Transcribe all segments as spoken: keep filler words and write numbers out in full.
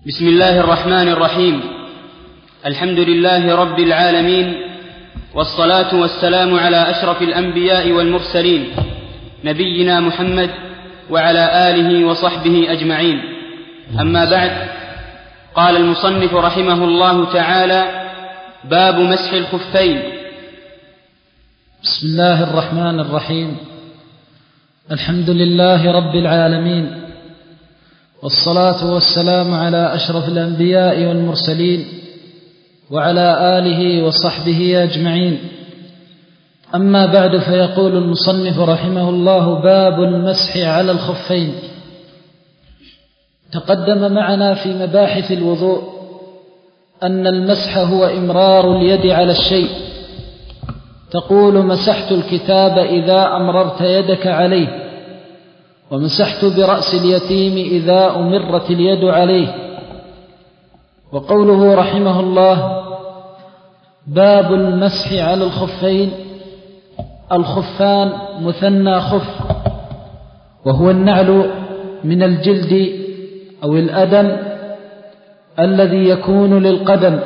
بسم الله الرحمن الرحيم. الحمد لله رب العالمين، والصلاة والسلام على أشرف الأنبياء والمرسلين، نبينا محمد وعلى آله وصحبه أجمعين. أما بعد، قال المصنف رحمه الله تعالى: باب مسح الخفين. بسم الله الرحمن الرحيم. الحمد لله رب العالمين، والصلاة والسلام على أشرف الأنبياء والمرسلين وعلى آله وصحبه أجمعين. أما بعد، فيقول المصنف رحمه الله: باب المسح على الخفين. تقدم معنا في مباحث الوضوء أن المسح هو إمرار اليد على الشيء، تقول: مسحت الكتاب إذا أمررت يدك عليه، ومسحت برأس اليتيم إذا أمرت اليد عليه. وقوله رحمه الله: باب المسح على الخفين. الخفان مثنى خف، وهو النعل من الجلد أو الأدم الذي يكون للقدم،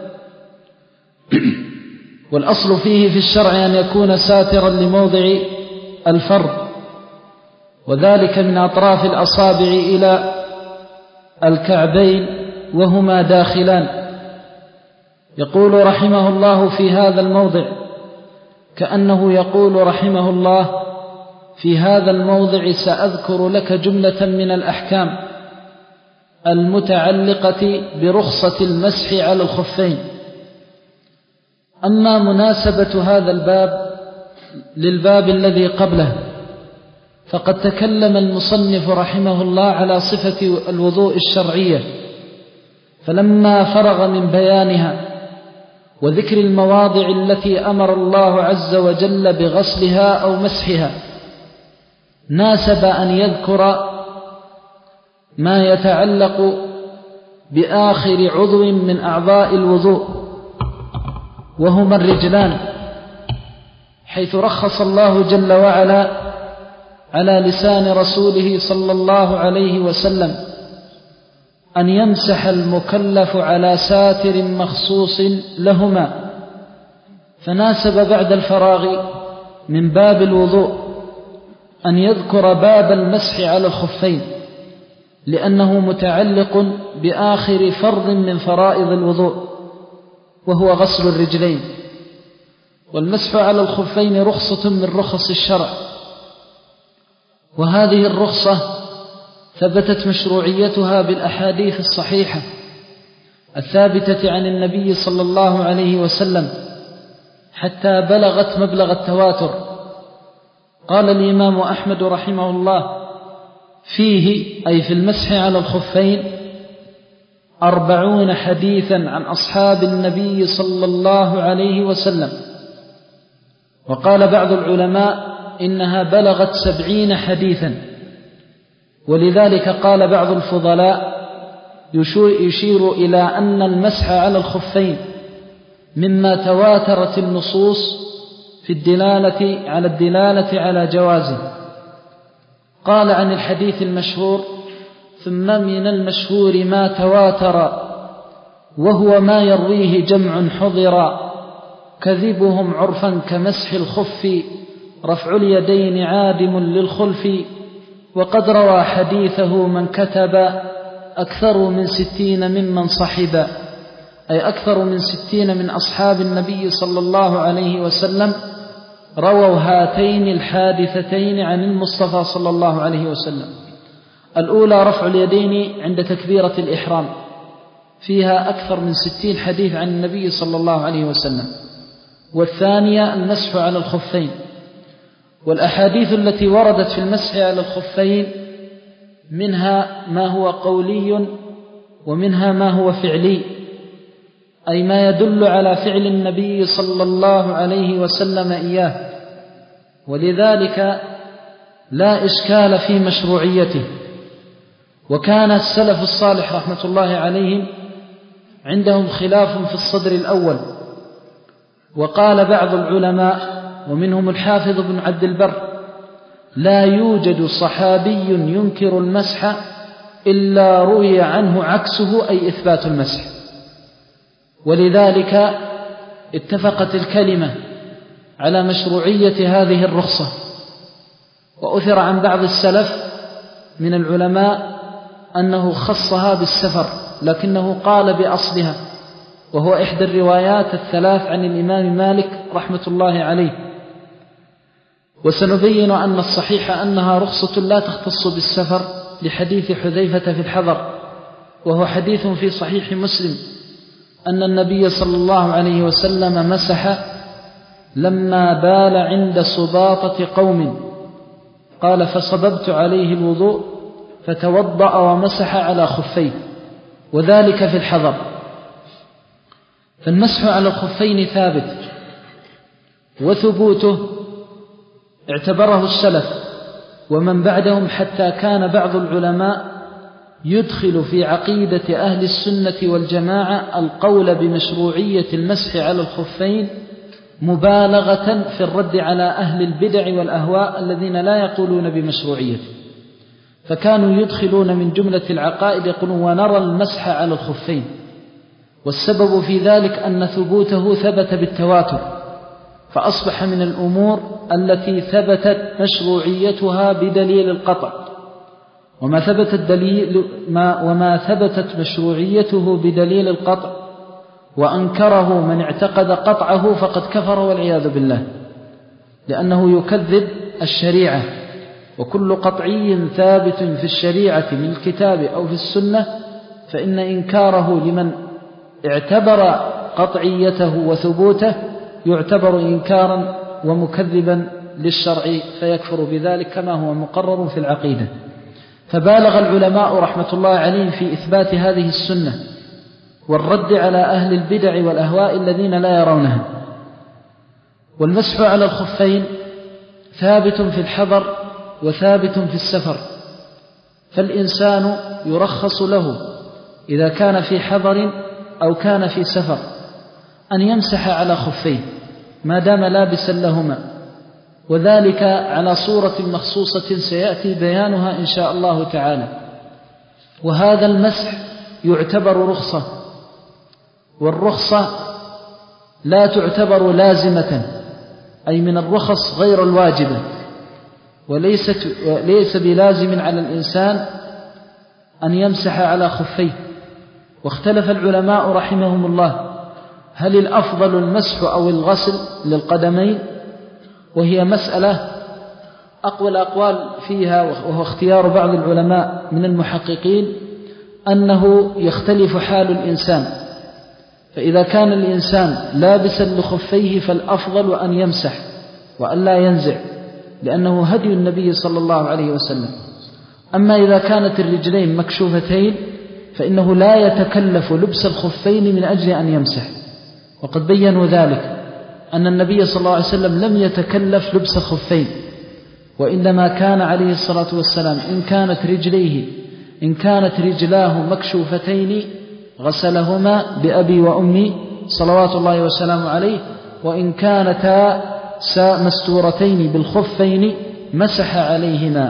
والأصل فيه في الشرع أن يكون ساترا لموضع الفرد، وذلك من أطراف الأصابع إلى الكعبين وهما داخلان. يقول رحمه الله في هذا الموضع كأنه يقول رحمه الله: في هذا الموضع سأذكر لك جملة من الأحكام المتعلقة برخصة المسح على الخفين. أما مناسبة هذا الباب للباب الذي قبله، فقد تكلم المصنف رحمه الله على صفة الوضوء الشرعية، فلما فرغ من بيانها وذكر المواضع التي أمر الله عز وجل بغسلها أو مسحها، ناسب أن يذكر ما يتعلق بآخر عضو من أعضاء الوضوء، وهما الرجلان، حيث رخص الله جل وعلا على لسان رسوله صلى الله عليه وسلم أن يمسح المكلف على ساتر مخصوص لهما، فناسب بعد الفراغ من باب الوضوء أن يذكر باب المسح على الخفين، لأنه متعلق بآخر فرض من فرائض الوضوء، وهو غسل الرجلين. والمسح على الخفين رخصة من رخص الشرع، وهذه الرخصة ثبتت مشروعيتها بالأحاديث الصحيحة الثابتة عن النبي صلى الله عليه وسلم حتى بلغت مبلغ التواتر. قال الإمام أحمد رحمه الله فيه، أي في المسح على الخفين، أربعون حديثا عن أصحاب النبي صلى الله عليه وسلم. وقال بعض العلماء إنها بلغت سبعين حديثا، ولذلك قال بعض الفضلاء يشير إلى أن المسح على الخفين مما تواترت النصوص في الدلالة على الدلالة على جوازه. قال عن الحديث المشهور: ثم من المشهور ما تواتر، وهو ما يرويه جمع حضرا، كذبهم عرفا كمسح الخف، رفع اليدين عادم للخلف، وقد روى حديثه من كتب أكثر من ستين ممن صحب، أي أكثر من ستين من أصحاب النبي صلى الله عليه وسلم رووا هاتين الحادثتين عن المصطفى صلى الله عليه وسلم. الأولى رفع اليدين عند تكبيرة الإحرام، فيها أكثر من ستين حديث عن النبي صلى الله عليه وسلم. والثانية المسح على الخفين. والأحاديث التي وردت في المسح على الخفين منها ما هو قولي ومنها ما هو فعلي، أي ما يدل على فعل النبي صلى الله عليه وسلم إياه، ولذلك لا إشكال في مشروعيته. وكان السلف الصالح رحمة الله عليهم عندهم خلاف في الصدر الأول. وقال بعض العلماء ومنهم الحافظ بن عبد البر: لا يوجد صحابي ينكر المسح إلا روي عنه عكسه، أي إثبات المسح. ولذلك اتفقت الكلمة على مشروعية هذه الرخصة. وأثر عن بعض السلف من العلماء أنه خصها بالسفر، لكنه قال بأصلها، وهو إحدى الروايات الثلاث عن الإمام مالك رحمة الله عليه. وسنبين أن الصحيح أنها رخصة لا تختص بالسفر لحديث حذيفة في الحضر، وهو حديث في صحيح مسلم أن النبي صلى الله عليه وسلم مسح لما بال عند سباطة قوم، قال فصببت عليه الوضوء فتوضأ ومسح على خفيه، وذلك في الحضر. فالمسح على الخفين ثابت، وثبوته اعتبره السلف ومن بعدهم، حتى كان بعض العلماء يدخل في عقيدة أهل السنة والجماعة القول بمشروعية المسح على الخفين مبالغة في الرد على أهل البدع والأهواء الذين لا يقولون بمشروعيته. فكانوا يدخلون من جملة العقائد يقولون ونرى المسح على الخفين، والسبب في ذلك أن ثبوته ثبت بالتواتر، فأصبح من الأمور التي ثبتت مشروعيتها بدليل القطع. وما ثبت الدليل ما وما ثبتت مشروعيته بدليل القطع وأنكره من اعتقد قطعه فقد كفر والعياذ بالله، لأنه يكذب الشريعة. وكل قطعي ثابت في الشريعة من الكتاب أو في السنة فإن إنكاره لمن اعتبر قطعيته وثبوته يعتبر إنكارا ومكذبا للشرع فيكفر بذلك كما هو مقرر في العقيدة. فبالغ العلماء رحمة الله عليهم في إثبات هذه السنة والرد على أهل البدع والأهواء الذين لا يرونها. والمسح على الخفين ثابت في الحضر وثابت في السفر، فالإنسان يرخص له إذا كان في حضر أو كان في سفر أن يمسح على خفيه ما دام لابسا لهما، وذلك على صورة مخصوصة سيأتي بيانها إن شاء الله تعالى. وهذا المسح يعتبر رخصة، والرخصة لا تعتبر لازمة، أي من الرخص غير الواجبة، وليست ليس بلازم على الإنسان أن يمسح على خفيه. واختلف العلماء رحمهم الله هل الأفضل المسح أو الغسل للقدمين، وهي مسألة أقوى الأقوال فيها، وهو اختيار بعض العلماء من المحققين أنه يختلف حال الإنسان. فإذا كان الإنسان لابسا لخفيه فالأفضل أن يمسح وأن لا ينزع، لأنه هدي النبي صلى الله عليه وسلم. أما إذا كانت الرجلين مكشوفتين فإنه لا يتكلف لبس الخفين من أجل أن يمسح، وقد بيّنوا ذلك أن النبي صلى الله عليه وسلم لم يتكلف لبس الخفين، وإنما كان عليه الصلاة والسلام إن كانت رجليه إن كانت رجلاه مكشوفتين غسلهما بأبي وأمي صلوات الله وسلامه عليه، وإن كانتا مستورتين بالخفين مسح عليهما.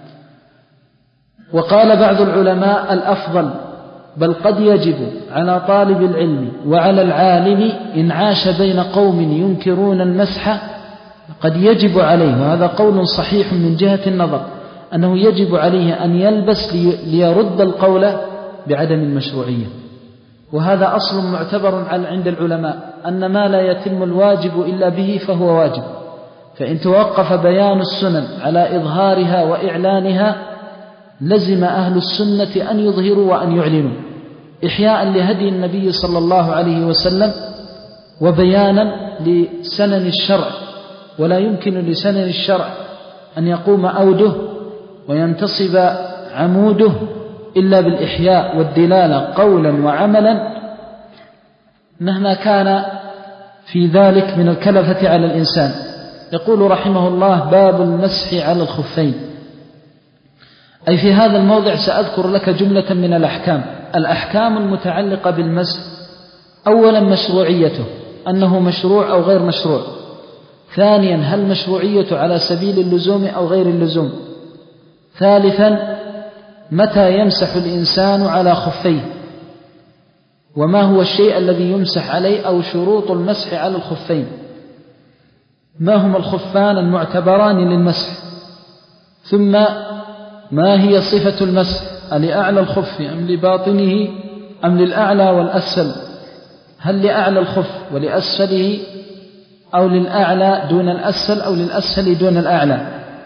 وقال بعض العلماء الأفضل بل قد يجب على طالب العلم وعلى العالم إن عاش بين قوم ينكرون المسح، قد يجب عليه، وهذا قول صحيح من جهة النظر، أنه يجب عليه أن يلبس ليرد القول بعدم المشروعية. وهذا أصل معتبر عند العلماء أن ما لا يتم الواجب إلا به فهو واجب، فإن توقف بيان السنن على إظهارها وإعلانها لزم أهل السنة أن يظهروا وأن يعلنوا إحياء لهدي النبي صلى الله عليه وسلم وبيانا لسنن الشرع. ولا يمكن لسنن الشرع أن يقوم أوده وينتصب عموده إلا بالإحياء والدلالة قولا وعملا، مهما كان في ذلك من الكلفة على الإنسان. يقول رحمه الله باب المسح على الخفين، أي في هذا الموضع سأذكر لك جملة من الأحكام الأحكام المتعلقة بالمسح. أولا مشروعيته، أنه مشروع أو غير مشروع. ثانيا هل مشروعيته على سبيل اللزوم أو غير اللزوم. ثالثا متى يمسح الإنسان على خفيه، وما هو الشيء الذي يمسح عليه أو شروط المسح على الخفين، ما هما الخفان المعتبران للمسح، ثم ما هي صفة المسح، لأعلى الخف أم لباطنه أم للأعلى والأسفل، هل لأعلى الخف ولأسفله أو للأعلى دون الأسفل أو للأسفل دون الأعلى.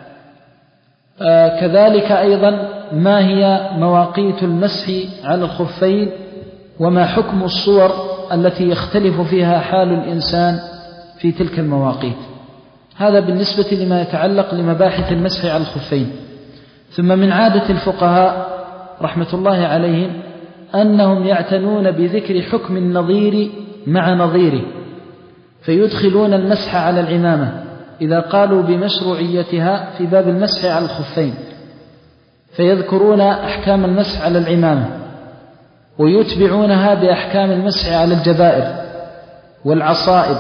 آه كذلك أيضا ما هي مواقيت المسح على الخفين، وما حكم الصور التي يختلف فيها حال الإنسان في تلك المواقيت. هذا بالنسبة لما يتعلق لمباحث المسح على الخفين. ثم من عادة الفقهاء رحمة الله عليهم أنهم يعتنون بذكر حكم النظير مع نظيره، فيدخلون المسح على العمامة إذا قالوا بمشروعيتها في باب المسح على الخفين، فيذكرون أحكام المسح على العمامة، ويتبعونها بأحكام المسح على الجبائر والعصائب،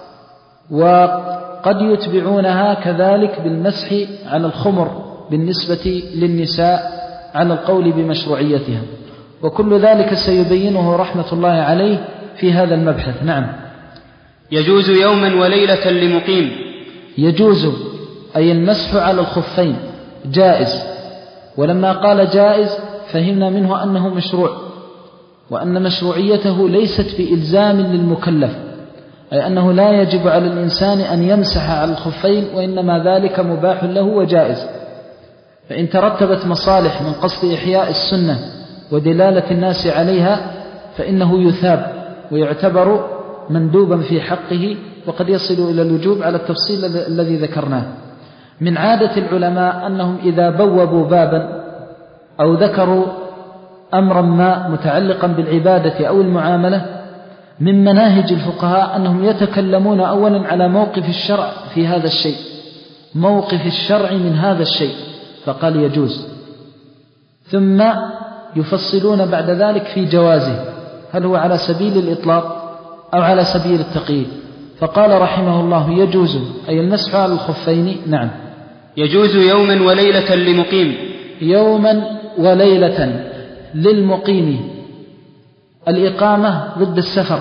وقد يتبعونها كذلك بالمسح على الخمر بالنسبة للنساء على القول بمشروعيتها، وكل ذلك سيبينه رحمة الله عليه في هذا المبحث. نعم. يجوز يوما وليلة لمقيم. يجوز أي المسح على الخفين جائز، ولما قال جائز فهمنا منه أنه مشروع، وأن مشروعيته ليست بإلزام للمكلف، أي أنه لا يجب على الإنسان أن يمسح على الخفين، وإنما ذلك مباح له وجائز. فإن ترتبت مصالح من قصد إحياء السنة ودلالة الناس عليها فإنه يثاب ويعتبر مندوبا في حقه، وقد يصل إلى الوجوب على التفصيل الذي ذكرناه. من عادة العلماء أنهم إذا بوبوا بابا أو ذكروا أمرا ما متعلقا بالعبادة أو المعاملة، من مناهج الفقهاء أنهم يتكلمون أولا على موقف الشرع في هذا الشيء، موقف الشرع من هذا الشيء، فقال يجوز، ثم يفصلون بعد ذلك في جوازه، هل هو على سبيل الإطلاق أو على سبيل التقييد. فقال رحمه الله يجوز أي المسح على الخفين. نعم. يجوز يوما وليلة لمقيم. يوما وليلة للمقيم، الإقامة ضد السفر،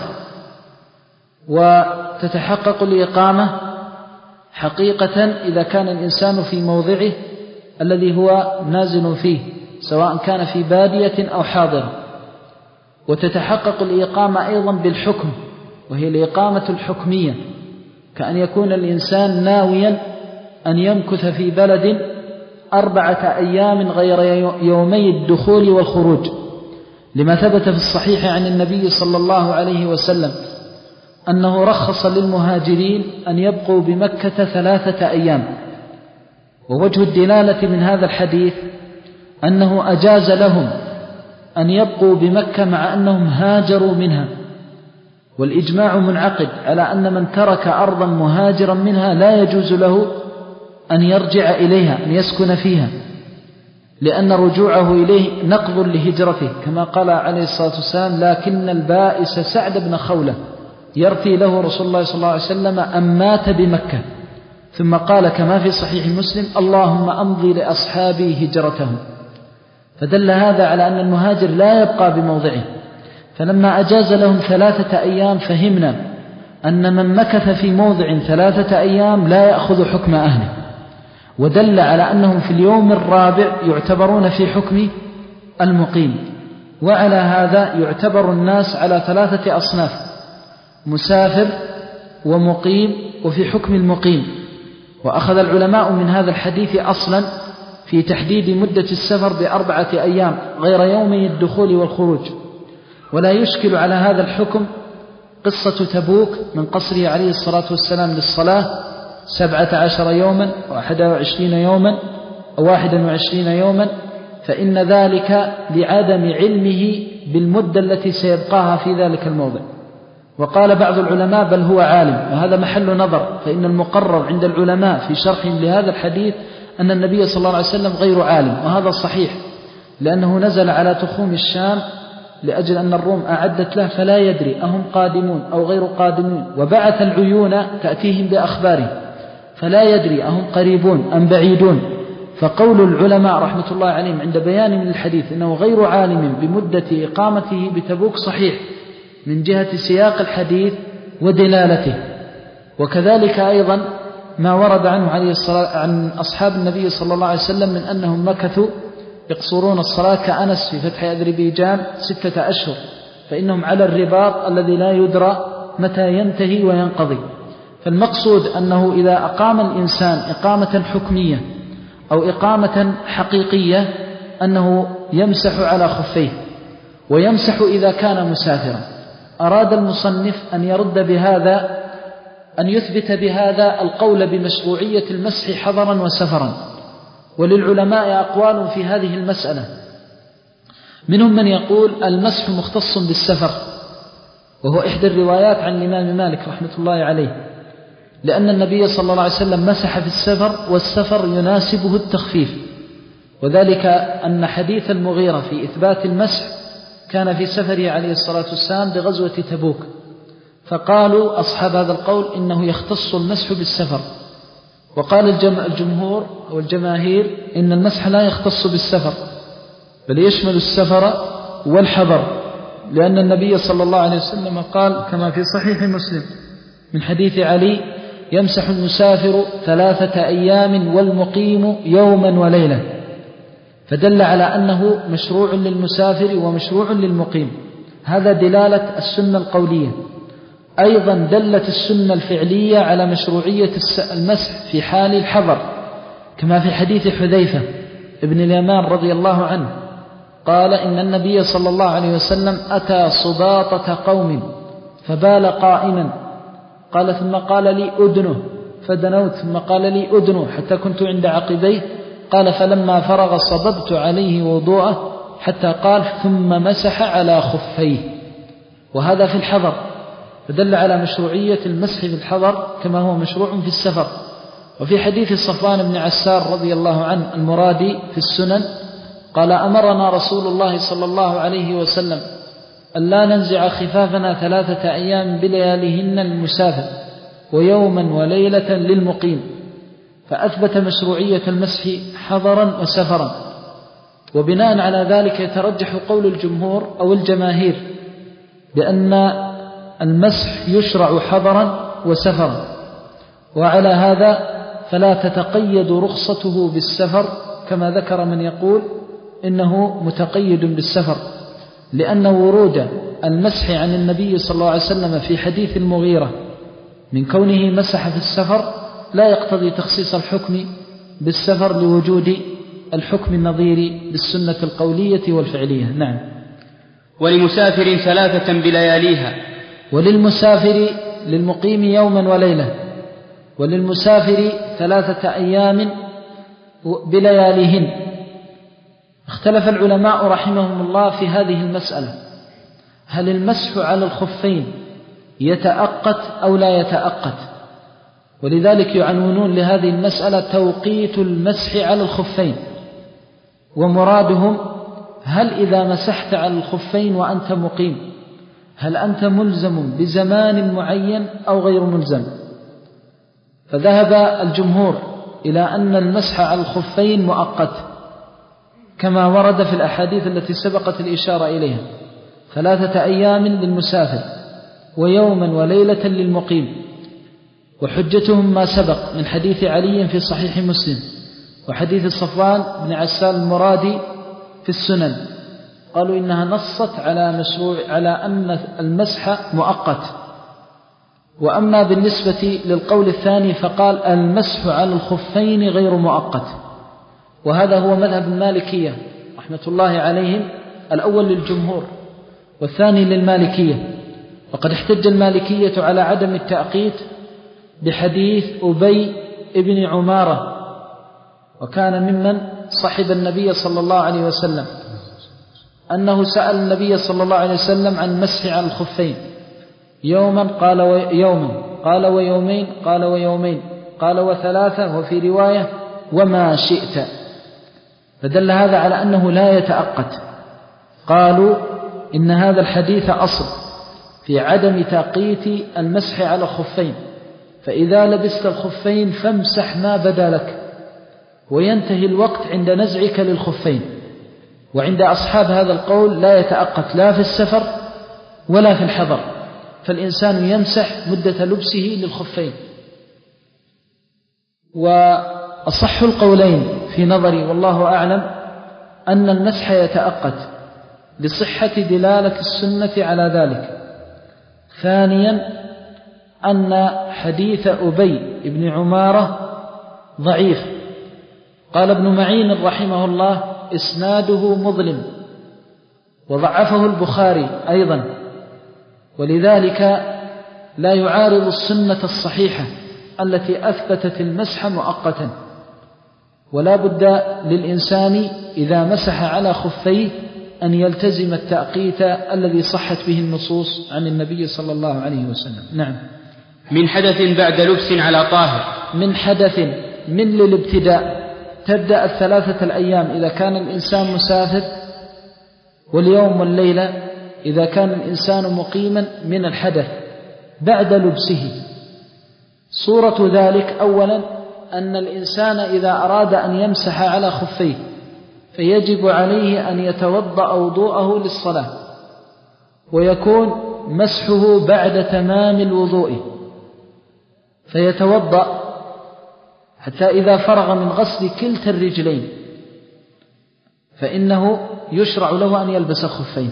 وتتحقق الإقامة حقيقة إذا كان الإنسان في موضعه الذي هو نازل فيه، سواء كان في بادية أو حاضر. وتتحقق الإقامة أيضا بالحكم، وهي الإقامة الحكمية، كأن يكون الإنسان ناويا أن يمكث في بلد أربعة أيام غير يومي الدخول والخروج، لما ثبت في الصحيح عن النبي صلى الله عليه وسلم أنه رخص للمهاجرين أن يبقوا بمكة ثلاثة أيام. ووجه الدلالة من هذا الحديث أنه أجاز لهم أن يبقوا بمكة مع أنهم هاجروا منها، والإجماع منعقد على أن من ترك أرضا مهاجرا منها لا يجوز له أن يرجع إليها، أن يسكن فيها، لأن رجوعه إليه نقض لهجرته، كما قال عليه الصلاة والسلام لكن البائس سعد بن خولة يرثي له رسول الله صلى الله عليه وسلم أن مات بمكة، ثم قال كما في صحيح مسلم اللهم أمضي لأصحابي هجرتهم. فدل هذا على أن المهاجر لا يبقى بموضعه. فلما أجاز لهم ثلاثة أيام فهمنا أن من مكث في موضع ثلاثة أيام لا يأخذ حكم أهله، ودل على أنهم في اليوم الرابع يعتبرون في حكم المقيم. وعلى هذا يعتبر الناس على ثلاثة أصناف: مسافر ومقيم وفي حكم المقيم. وأخذ العلماء من هذا الحديث أصلا في تحديد مدة السفر بأربعة أيام غير يومي الدخول والخروج. ولا يشكل على هذا الحكم قصة تبوك من قصره عليه الصلاة والسلام للصلاة سبعة عشر يوما واحد وعشرين يوما أو واحدا وعشرين يوما، فإن ذلك لعدم علمه بالمدة التي سيبقاها في ذلك الموضع. وقال بعض العلماء بل هو عالم، وهذا محل نظر، فإن المقرر عند العلماء في شرح لهذا الحديث أن النبي صلى الله عليه وسلم غير عالم، وهذا صحيح، لأنه نزل على تخوم الشام لأجل أن الروم أعدت له فلا يدري أهم قادمون أو غير قادمون، وبعث العيون تأتيهم بأخباره فلا يدري أهم قريبون أم بعيدون، فقول العلماء رحمة الله عليهم عند بيان من الحديث إنه غير عالم بمدة إقامته بتبوك صحيح من جهة سياق الحديث ودلالته. وكذلك أيضا ما ورد عنه عليه الصلاة عن أصحاب النبي صلى الله عليه وسلم من أنهم مكثوا يقصرون الصلاة كأنس في فتح أذربيجان ستة أشهر، فإنهم على الرباط الذي لا يدرى متى ينتهي وينقضي. فالمقصود أنه إذا أقام الإنسان إقامة حكمية أو إقامة حقيقية أنه يمسح على خفيه، ويمسح إذا كان مسافرا. أراد المصنف أن يرد بهذا، أن يثبت بهذا القول بمشروعية المسح حضرا وسفرا. وللعلماء أقوال في هذه المسألة، منهم من يقول المسح مختص بالسفر، وهو إحدى الروايات عن الإمام مالك رحمة الله عليه، لأن النبي صلى الله عليه وسلم مسح في السفر، والسفر يناسبه التخفيف، وذلك أن حديث المغيرة في إثبات المسح كان في سفره عليه الصلاة والسلام بغزوة تبوك، فقالوا أصحاب هذا القول إنه يختص المسح بالسفر. وقال الجمهور أو الجماهير إن المسح لا يختص بالسفر، بل يشمل السفر والحضر، لأن النبي صلى الله عليه وسلم قال كما في صحيح مسلم من حديث علي: يمسح المسافر ثلاثة أيام والمقيم يوما وليلة، فدل على أنه مشروع للمسافر ومشروع للمقيم. هذا دلالة السنة القولية. أيضا دلت السنة الفعلية على مشروعية المسح في حال الحضر، كما في حديث حذيفة ابن اليمان رضي الله عنه قال: إن النبي صلى الله عليه وسلم أتى صباطة قوم فبال قائما، قال ثم قال لي أدنه فدنوت، ثم قال لي أدنه حتى كنت عند عقبيه، قال فلما فرغ صببت عليه وضوءه حتى قال ثم مسح على خفيه. وهذا في الحضر، فدل على مشروعية المسح في الحضر كما هو مشروع في السفر. وفي حديث صفوان بن عسار رضي الله عنه المرادي في السنن قال: أمرنا رسول الله صلى الله عليه وسلم أن لا ننزع خفافنا ثلاثة أيام بلياليهن للمسافر ويوما وليلة للمقيم، فأثبت مشروعية المسح حضرا وسفرا. وبناء على ذلك يترجح قول الجمهور أو الجماهير بأن المسح يشرع حضرا وسفرا، وعلى هذا فلا تتقيد رخصته بالسفر كما ذكر من يقول إنه متقيد بالسفر، لأن ورود المسح عن النبي صلى الله عليه وسلم في حديث المغيرة من كونه مسح في السفر لا يقتضي تخصيص الحكم بالسفر لوجود الحكم النظير بالسنة القولية والفعلية. نعم. ولمسافر ثلاثة بلياليها، وللمسافر للمقيم يوما وليلة، وللمسافر ثلاثة أيام بلياليهن. اختلف العلماء رحمهم الله في هذه المسألة، هل المسح على الخفين يتأقت أو لا يتأقت؟ ولذلك يعنونون لهذه المسألة توقيت المسح على الخفين، ومرادهم هل إذا مسحت على الخفين وأنت مقيم هل أنت ملزم بزمان معين أو غير ملزم؟ فذهب الجمهور إلى أن المسح على الخفين مؤقت كما ورد في الأحاديث التي سبقت الإشارة إليها: ثلاثة أيام للمسافر ويوما وليلة للمقيم. وحجتهم ما سبق من حديث علي في صحيح مسلم وحديث صفوان بن عسال المرادي في السنن، قالوا إنها نصت على مشروع على أن المسح مؤقت. وأما بالنسبة للقول الثاني فقال المسح على الخفين غير مؤقت، وهذا هو مذهب المالكية رحمة الله عليهم، الأول للجمهور والثاني للمالكية. وقد احتج المالكية على عدم التأقيت بحديث أبي ابن عمارة، وكان ممن صحب النبي صلى الله عليه وسلم، أنه سأل النبي صلى الله عليه وسلم عن المسح على الخفين يوما قال ويوما، قال ويومين، قال ويومين، قال وثلاثة، وفي رواية وما شئت، فدل هذا على أنه لا يتأقت. قالوا إن هذا الحديث أصل في عدم تأقيت المسح على الخفين، فإذا لبست الخفين فامسح ما بدا لك، وينتهي الوقت عند نزعك للخفين. وعند أصحاب هذا القول لا يتأقت لا في السفر ولا في الحضر، فالإنسان يمسح مدة لبسه للخفين. وأصح القولين في نظري والله أعلم أن المسح يتأقت لصحة دلالة السنة على ذلك. ثانيا أن حديث أبي بن عمارة ضعيف، قال ابن معين رحمه الله إسناده مظلم، وضعفه البخاري أيضا، ولذلك لا يعارض السنة الصحيحة التي أثبتت المسح مؤقتا. ولا بد للإنسان إذا مسح على خفيه أن يلتزم التأقيت الذي صحت به النصوص عن النبي صلى الله عليه وسلم. نعم. من حدث بعد لبس على طاهر. من حدث من للابتداء، تبدأ الثلاثة الأيام إذا كان الإنسان مسافر، واليوم والليلة إذا كان الإنسان مقيما من الحدث بعد لبسه. صورة ذلك أولا أن الإنسان إذا أراد أن يمسح على خفيه فيجب عليه أن يتوضأ وضوءه للصلاة، ويكون مسحه بعد تمام الوضوء، فيتوضأ حتى إذا فرغ من غسل كلتا الرجلين فإنه يشرع له أن يلبس الخفين.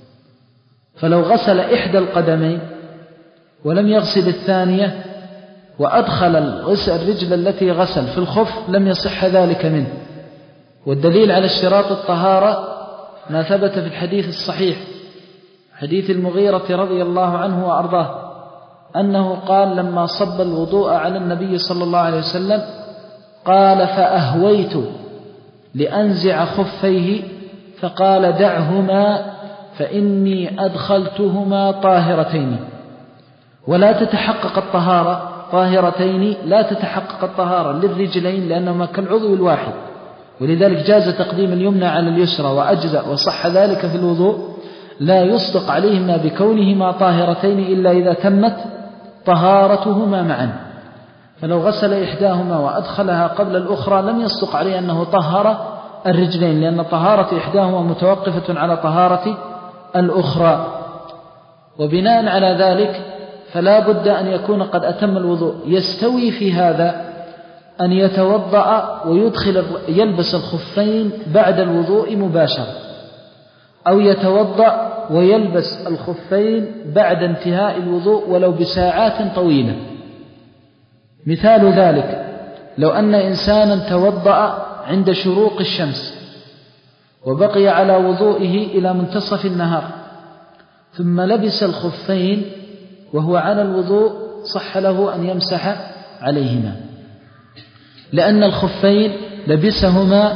فلو غسل إحدى القدمين ولم يغسل الثانية وأدخل الرجل التي غسل في الخف لم يصح ذلك منه. والدليل على اشتراط الطهارة ما ثبت في الحديث الصحيح، حديث المغيرة رضي الله عنه وأرضاه، أنه قال لما صب الوضوء على النبي صلى الله عليه وسلم قال فأهويت لأنزع خفيه فقال دعهما فإني أدخلتهما طاهرتين. ولا تتحقق الطهارة طاهرتين، لا تتحقق الطهارة للرجلين لأنهما كالعضو الواحد، ولذلك جاز تقديم اليمنى على اليسرى وأجزأ وصح ذلك في الوضوء. لا يصدق عليهما بكونهما طاهرتين إلا إذا تمت طهارتهما معا. فلو غسل إحداهما وأدخلها قبل الأخرى لم يصدق عليه أنه طهر الرجلين، لأن طهارة إحداهما متوقفة على طهارة الأخرى. وبناء على ذلك فلا بد أن يكون قد أتم الوضوء. يستوي في هذا أن يتوضأ ويدخل يلبس الخفين بعد الوضوء مباشرة، أو يتوضأ ويلبس الخفين بعد انتهاء الوضوء ولو بساعات طويلة. مثال ذلك لو أن إنسانا توضأ عند شروق الشمس وبقي على وضوئه إلى منتصف النهار ثم لبس الخفين وهو على الوضوء، صح له أن يمسح عليهما، لأن الخفين لبسهما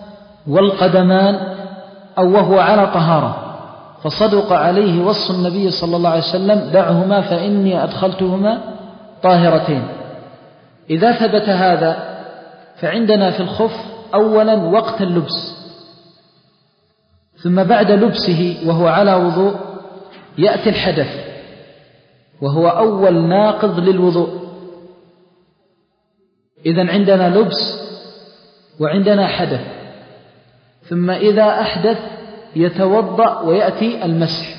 والقدمان أو وهو على طهارة، فصدق عليه وصف النبي صلى الله عليه وسلم دعهما فإني أدخلتهما طاهرتين. إذا ثبت هذا فعندنا في الخف أولا وقت اللبس، ثم بعد لبسه وهو على وضوء يأتي الحدث وهو أول ناقض للوضوء. إذن عندنا لبس وعندنا حدث، ثم إذا أحدث يتوضأ ويأتي المسح.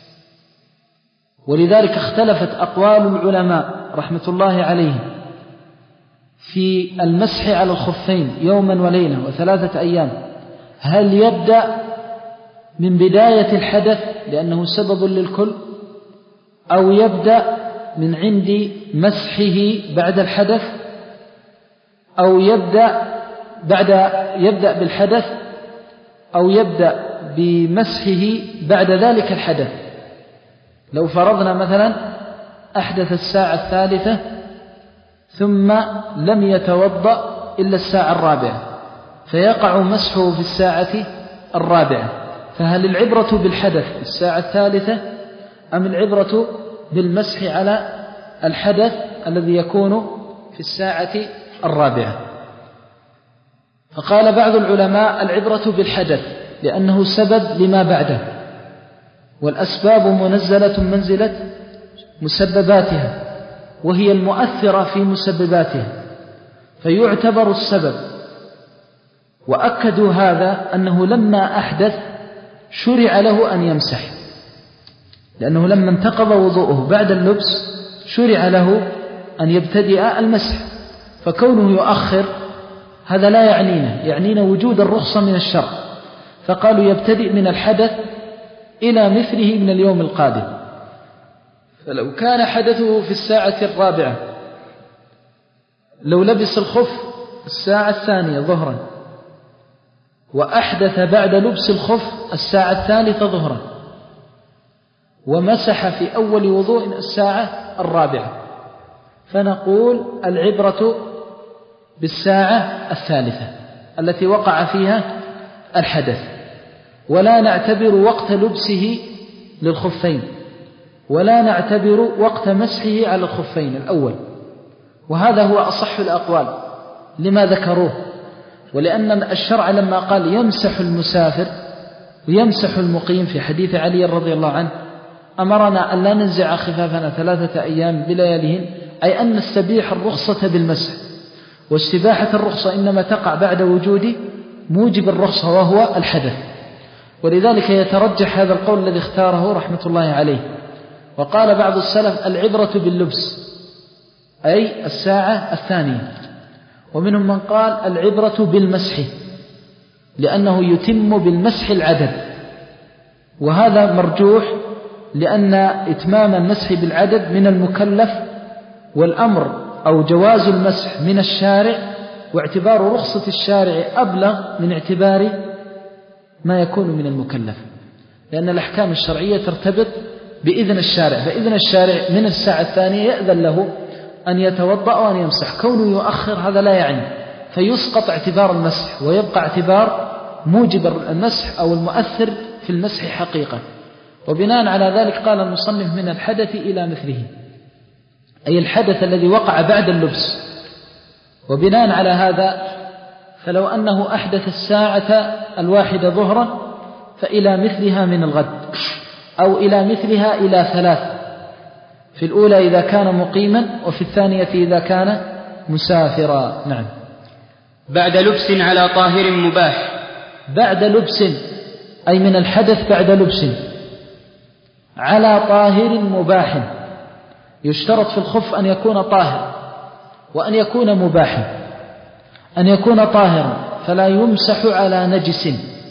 ولذلك اختلفت أقوال العلماء رحمة الله عليهم في المسح على الخفين يوما وليلة وثلاثة أيام. هل يبدأ من بداية الحدث لأنه سبب للكل، أو يبدأ من عند مسحه بعد الحدث، أو يبدأ بعد يبدأ بالحدث أو يبدأ بمسحه بعد ذلك الحدث. لو فرضنا مثلا أحدث الساعة الثالثة ثم لم يتوضأ إلا الساعة الرابعة فيقع مسحه في الساعة الرابعة، فهل العبرة بالحدث في الساعة الثالثة أم العبرة بالمسح على الحدث الذي يكون في الساعة الرابعة؟ فقال بعض العلماء العبرة بالحدث لأنه سبب لما بعده، والأسباب منزلة منزلة مسبباتها وهي المؤثرة في مسبباتها، فيعتبر السبب وأكدوا هذا أنه لما أحدث شرع له أن يمسح، لأنه لما انتقض وضوءه بعد اللبس شرع له أن يبتدئ المسح، فكونه يؤخر هذا لا يعنينا، يعنينا وجود الرخصة من الشرع، فقالوا يبتدئ من الحدث إلى مثله من اليوم القادم. فلو كان حدثه في الساعة الرابعة، لو لبس الخف الساعة الثانية ظهرا وأحدث بعد لبس الخف الساعة الثالثة ظهرا ومسح في أول وضوء الساعة الرابعة، فنقول العبرة بالساعة الثالثة التي وقع فيها الحدث، ولا نعتبر وقت لبسه للخفين، ولا نعتبر وقت مسحه على الخفين الأول. وهذا هو أصح الأقوال لما ذكروه، ولأن الشرع لما قال يمسح المسافر ويمسح المقيم في حديث علي رضي الله عنه أمرنا أن لا ننزع خفافنا ثلاثة أيام بلياليهن، أي أن نستبيح الرخصة بالمسح، واستباحة الرخصة إنما تقع بعد وجود موجب الرخصة وهو الحدث. ولذلك يترجح هذا القول الذي اختاره رحمة الله عليه. وقال بعض السلف العبرة باللبس أي الساعة الثانية، ومنهم من قال العبرة بالمسح لأنه يتم بالمسح العدد، وهذا مرجوح لأن إتمام المسح بالعدد من المكلف، والأمر أو جواز المسح من الشارع، واعتبار رخصة الشارع أبلغ من اعتبار ما يكون من المكلف، لأن الأحكام الشرعية ترتبط بإذن الشارع، فإذن الشارع من الساعة الثانية يأذن له أن يتوضأ وأن يمسح، كونه يؤخر هذا لا يعني، فيسقط اعتبار المسح ويبقى اعتبار موجب المسح أو المؤثر في المسح حقيقة. وبناء على ذلك قال المصنف من الحدث إلى مثله، أي الحدث الذي وقع بعد اللبس. وبناء على هذا فلو أنه أحدث الساعة الواحدة ظهرا فإلى مثلها من الغد، أو إلى مثلها إلى ثلاث، في الأولى إذا كان مقيما، وفي الثانية إذا كان مسافرا. نعم. بعد لبس على طاهر مباح. بعد لبس أي من الحدث بعد لبس على طاهر مباح، يشترط في الخف أن يكون طاهر وأن يكون مباحا. أن يكون طاهرا فلا يمسح على نجس،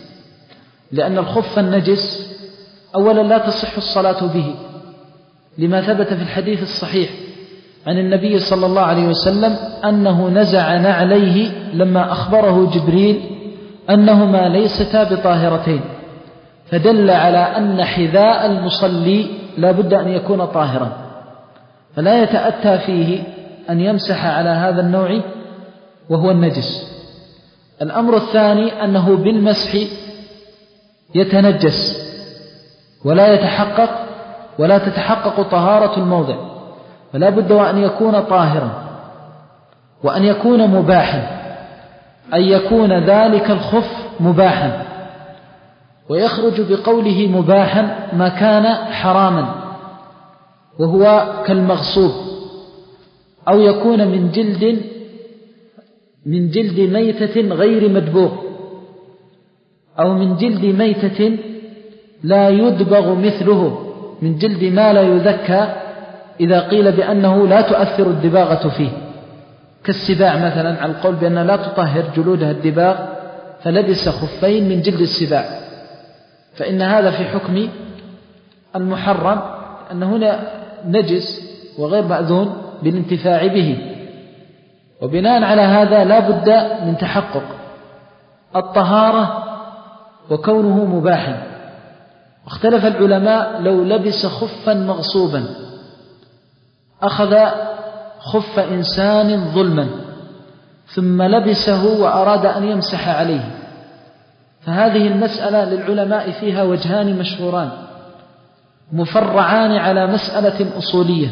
لأن الخف النجس أولا لا تصح الصلاة به، لما ثبت في الحديث الصحيح عن النبي صلى الله عليه وسلم أنه نزع نعليه لما أخبره جبريل أنهما ليستا بطاهرتين، فدل على أن حذاء المصلي لا بد أن يكون طاهرا، فلا يتأتى فيه أن يمسح على هذا النوع وهو النجس. الأمر الثاني أنه بالمسح يتنجس ولا يتحقق ولا تتحقق طهارة الموضع، فلا بد وأن يكون طاهرا وأن يكون مباحا، أن يكون ذلك الخف مباحا. ويخرج بقوله مباحا ما كان حراما وهو كالمغصوب، أو يكون من جلد من جلد ميتة غير مدبوغ، أو من جلد ميتة لا يدبغ مثله، من جلد ما لا يذكى إذا قيل بأنه لا تؤثر الدباغة فيه، كالسباع مثلا، على القول بأن لا تطهر جلودها الدباغ، فلبس خفين من جلد السباع، فإن هذا في حكم المحرم، أن هنا نجس وغير مأذون بالانتفاع به. وبناء على هذا لا بد من تحقق الطهارة وكونه مباحا. واختلف العلماء لو لبس خفا مغصوبا، أخذ خف إنسان ظلما ثم لبسه وأراد أن يمسح عليه، فهذه المسألة للعلماء فيها وجهان مشهوران مفرعان على مسألة أصولية،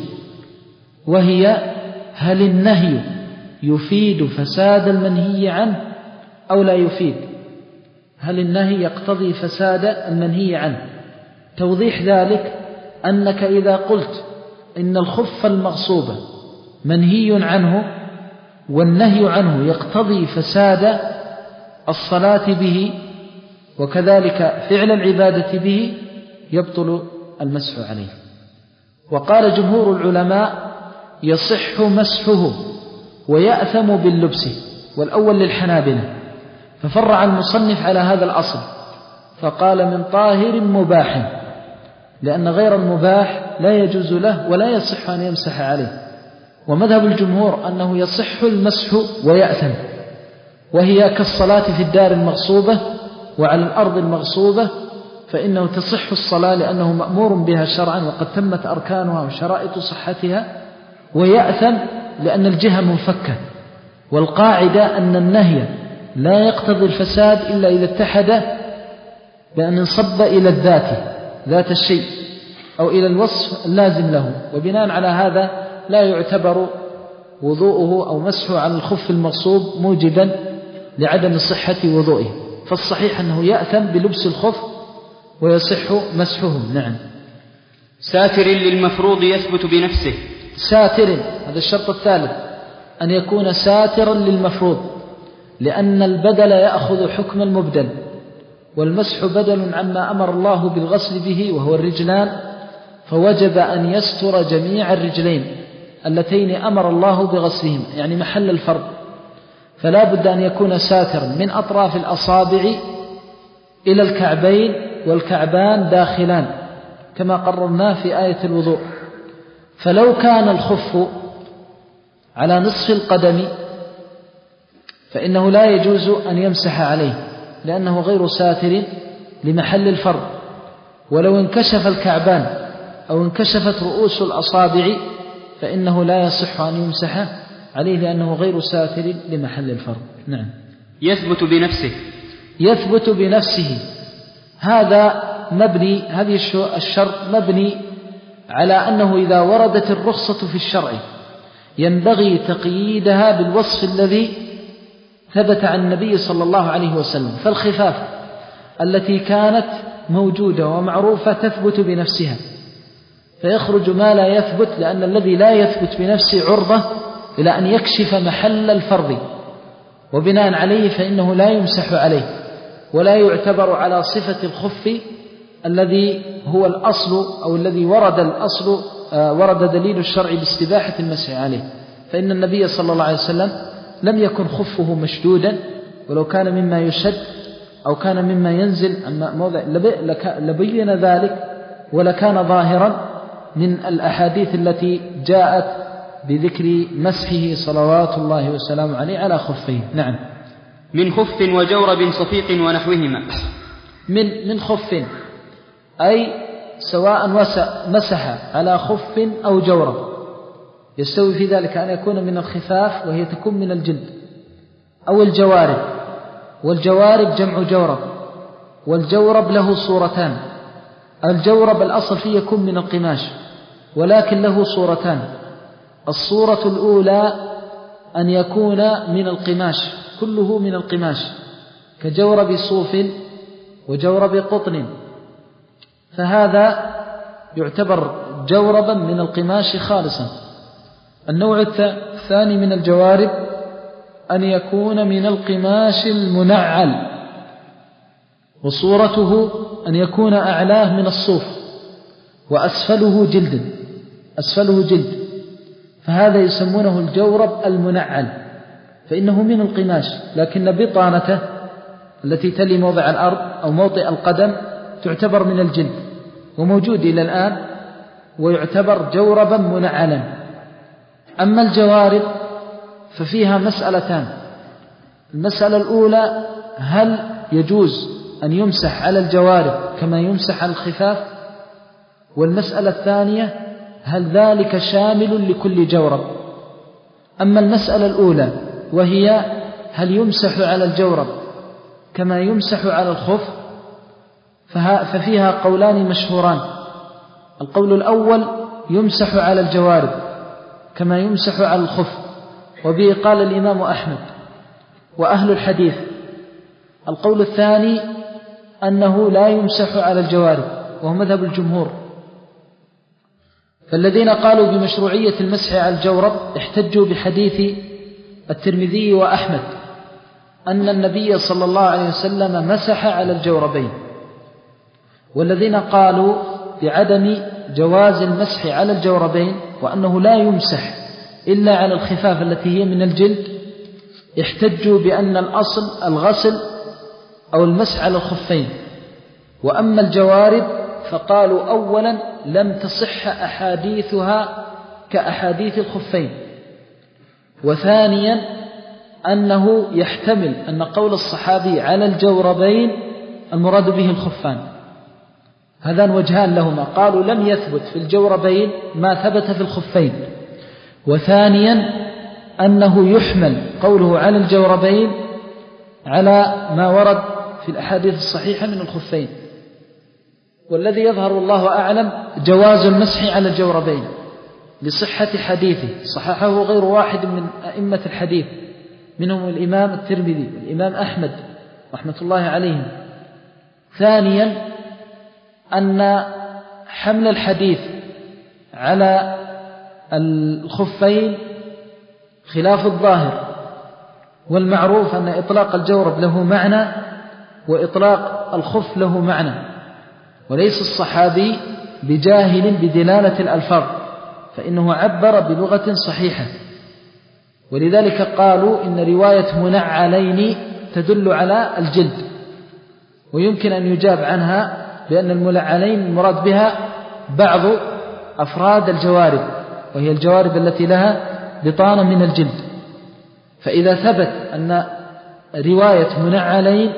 وهي هل النهي يفيد فساد المنهي عنه أو لا يفيد؟ هل النهي يقتضي فساد المنهي عنه؟ توضيح ذلك أنك إذا قلت إن الخف المغصوب منهي عنه والنهي عنه يقتضي فساد الصلاة به وكذلك فعل العبادة به يبطل المسح عليه. وقال جمهور العلماء يصح مسحه ويأثم باللبس، والأول للحنابلة، ففرع المصنف على هذا الأصل فقال من طاهر مباح، لأن غير المباح لا يجوز له ولا يصح أن يمسح عليه. ومذهب الجمهور أنه يصح المسح ويأثم، وهي كالصلاة في الدار المغصوبة وعلى الأرض المغصوبة، فإنه تصح الصلاة لأنه مأمور بها شرعا وقد تمت أركانها وشرائط صحتها، ويأثم لأن الجهة منفكة، والقاعدة أن النهي لا يقتضي الفساد إلا إذا اتحد بأن ينصب إلى الذات ذات الشيء أو إلى الوصف اللازم له، وبناء على هذا لا يعتبر وضوءه أو مسحه على الخف المغصوب موجبا لعدم صحة وضوئه. فالصحيح أنه يأثم بلبس الخف ويصح مسحه. نعم. ساتر للمفروض يثبت بنفسه. ساتر، هذا الشرط الثالث، أن يكون ساترا للمفروض، لأن البدل يأخذ حكم المبدل، والمسح بدل عما أمر الله بالغسل به وهو الرجلان، فوجب أن يستر جميع الرجلين اللتين أمر الله بغسلهم، يعني محل الفرض، فلا بد أن يكون ساترا من أطراف الأصابع إلى الكعبين، والكعبان داخلان كما قررنا في آية الوضوء. فلو كان الخف على نصف القدم فإنه لا يجوز أن يمسح عليه لأنه غير ساتر لمحل الفرض. ولو انكشف الكعبان أو انكشفت رؤوس الأصابع فإنه لا يصح أن يمسح عليه لأنه غير ساتر لمحل الفرض. نعم. يثبت بنفسه. يثبت بنفسه، هذا مبني، هذه الشرط مبني على أنه إذا وردت الرخصة في الشرع ينبغي تقييدها بالوصف الذي ثبت عن النبي صلى الله عليه وسلم. فالخفاف التي كانت موجودة ومعروفة تثبت بنفسها، فيخرج ما لا يثبت، لأن الذي لا يثبت بنفسه عرضة إلى أن يكشف محل الفرض، وبناء عليه فإنه لا يمسح عليه ولا يعتبر على صفة الخف الذي هو الأصل أو الذي ورد الأصل ورد دليل الشرع باستباحة المسح عليه. فإن النبي صلى الله عليه وسلم لم يكن خفه مشدودا، ولو كان مما يشد أو كان مما ينزل عن موضع لبين ذلك ولكان ظاهرا من الأحاديث التي جاءت بذكر مسحه صلوات الله وسلامه عليه على خفيه. نعم. من خف وجورب صفيق ونحوهما. من من خف، أي سواء مسح على خف أو جورب، يستوي في ذلك أن يكون من الخفاف وهي تكون من الجلد، أو الجوارب. والجوارب جمع جورب، والجورب له صورتان. الجورب الأصل فيه يكون من القماش، ولكن له صورتان. الصورة الأولى أن يكون من القماش، كله من القماش، كجورب صوف وجورب قطن، فهذا يعتبر جوربا من القماش خالصا. النوع الثاني من الجوارب أن يكون من القماش المنعل، وصورته أن يكون أعلاه من الصوف وأسفله جلد، أسفله جلد، فهذا يسمونه الجورب المنعل، فإنه من القماش، لكن بطانته التي تلي موضع الأرض أو موطئ القدم تعتبر من الجلد، وموجود إلى الآن ويعتبر جوربا منعلا. أما الجوارب ففيها مسألتان. المسألة الأولى: هل يجوز أن يمسح على الجوارب كما يمسح على الخفاف؟ والمسألة الثانية: هل ذلك شامل لكل جورب؟ أما المسألة الأولى وهي هل يمسح على الجورب كما يمسح على الخف، ففيها قولان مشهوران. القول الأول: يمسح على الجوارب كما يمسح على الخف، وبه قال الإمام أحمد وأهل الحديث. القول الثاني أنه لا يمسح على الجوارب، وهو مذهب الجمهور. فالذين قالوا بمشروعية المسح على الجورب احتجوا بحديث الترمذي وأحمد أن النبي صلى الله عليه وسلم مسح على الجوربين، والذين قالوا بعدم جواز المسح على الجوربين وأنه لا يمسح إلا على الخفاف التي هي من الجلد احتجوا بأن الأصل الغسل أو المسح على الخفين. وأما الجوارب فقالوا أولا لم تصح أحاديثها كأحاديث الخفين، وثانيا أنه يحتمل أن قول الصحابي على الجوربين المراد به الخفان. هذان وجهان لهما، قالوا لم يثبت في الجوربين ما ثبت في الخفين، وثانيا أنه يحمل قوله على الجوربين على ما ورد في الأحاديث الصحيحة من الخفين. والذي يظهر الله أعلم جواز المسح على الجوربين لصحة حديثه، صححه غير واحد من أئمة الحديث، منهم الإمام الترمذي والإمام أحمد رحمة الله عليهم. ثانيا أن حمل الحديث على الخفين خلاف الظاهر، والمعروف أن إطلاق الجورب له معنى وإطلاق الخف له معنى، وليس الصحابي بجاهل بدلالة الألفاظ، فإنه عبر بلغة صحيحة. ولذلك قالوا إن رواية منعلين تدل على الجلد، ويمكن أن يجاب عنها بأن المنعلين المراد بها بعض أفراد الجوارب، وهي الجوارب التي لها بطانة من الجلد. فإذا ثبت أن رواية منعلين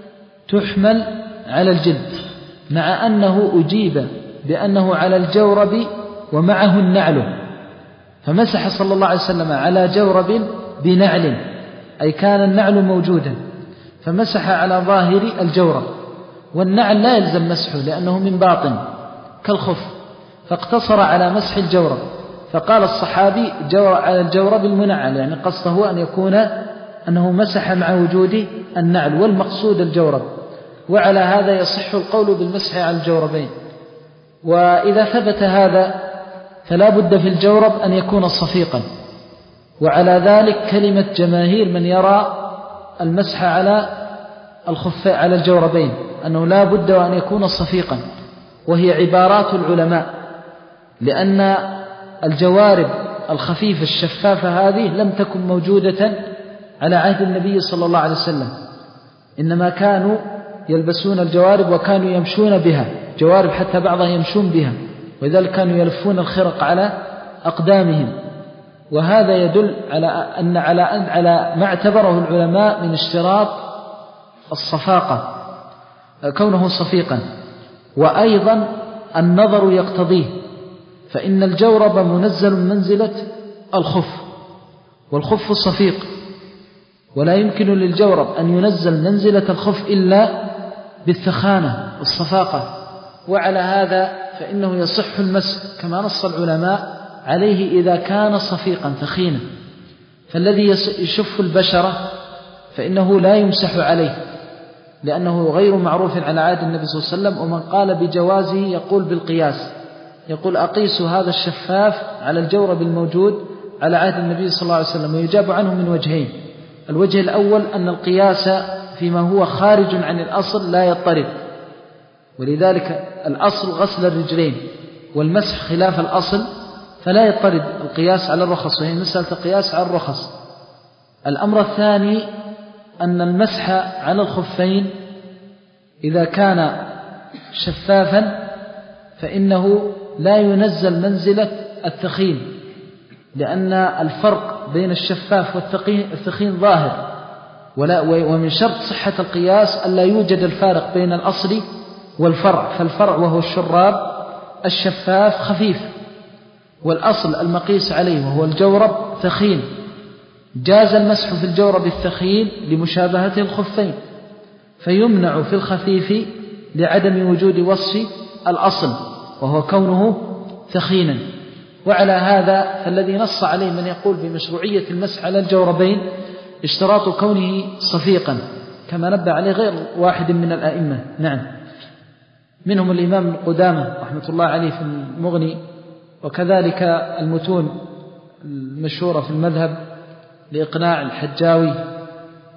تحمل على الجلد، مع أنه أجيب بأنه على الجورب ومعه النعل، فمسح صلى الله عليه وسلم على جورب بنعل، أي كان النعل موجودا فمسح على ظاهر الجورب، والنعل لا يلزم مسحه لأنه من باطن كالخف، فاقتصر على مسح الجورب. فقال الصحابي جور على الجورب المنعل، يعني قصده أن يكون أنه مسح مع وجود النعل، والمقصود الجورب. وعلى هذا يصح القول بالمسح على الجوربين. وإذا ثبت هذا فلا بد في الجورب أن يكون صفيقا، وعلى ذلك كلمة جماهير من يرى المسح على الخف على الجوربين أنه لا بد وأن يكون صفيقا، وهي عبارات العلماء، لأن الجوارب الخفيفة الشفافة هذه لم تكن موجودة على عهد النبي صلى الله عليه وسلم، إنما كانوا يلبسون الجوارب وكانوا يمشون بها، جوارب حتى بعضها يمشون بها، ولذلك كانوا يلفون الخرق على أقدامهم. وهذا يدل على أن على أن على ما اعتبره العلماء من اشتراط الصفاقة، كونه صفيقا. وأيضا النظر يقتضيه، فإن الجورب منزل منزلة الخف، والخف صفيق، ولا يمكن للجورب أن ينزل منزلة الخف إلا بالثخانة والصفاقة. وعلى هذا فإنه يصح المسح كما نص العلماء عليه إذا كان صفيقا ثخينا، فالذي يشف البشرة فإنه لا يمسح عليه لأنه غير معروف على عهد النبي صلى الله عليه وسلم. ومن قال بجوازه يقول بالقياس، يقول أقيس هذا الشفاف على الجورب الموجود على عهد النبي صلى الله عليه وسلم. ويجاب عنه من وجهين: الوجه الأول أن القياس فيما هو خارج عن الأصل لا يضطرب، ولذلك الأصل غسل الرجلين والمسح خلاف الأصل، فلا يضطرب القياس على الرخص، وهي مسألة القياس على الرخص. الأمر الثاني أن المسح على الخفين إذا كان شفافا فإنه لا ينزل منزلة الثخين، لأن الفرق بين الشفاف والثخين ظاهر، ولا ومن شرط صحة القياس ألا يوجد الفارق بين الأصل والفرع، فالفرع وهو الشراب الشفاف خفيف، والأصل المقيس عليه وهو الجورب ثخين. جاز المسح في الجورب الثخين لمشابهة الخفين، فيمنع في الخفيف لعدم وجود وصف الأصل وهو كونه ثخينا. وعلى هذا فالذي نص عليه من يقول بمشروعية المسح على الجوربين اشتراط كونه صفيقا، كما نبه عليه غير واحد من الأئمة. نعم، منهم الإمام ابن قدامة رحمة الله عليه في المغني، وكذلك المتون المشهورة في المذهب لإقناع الحجاوي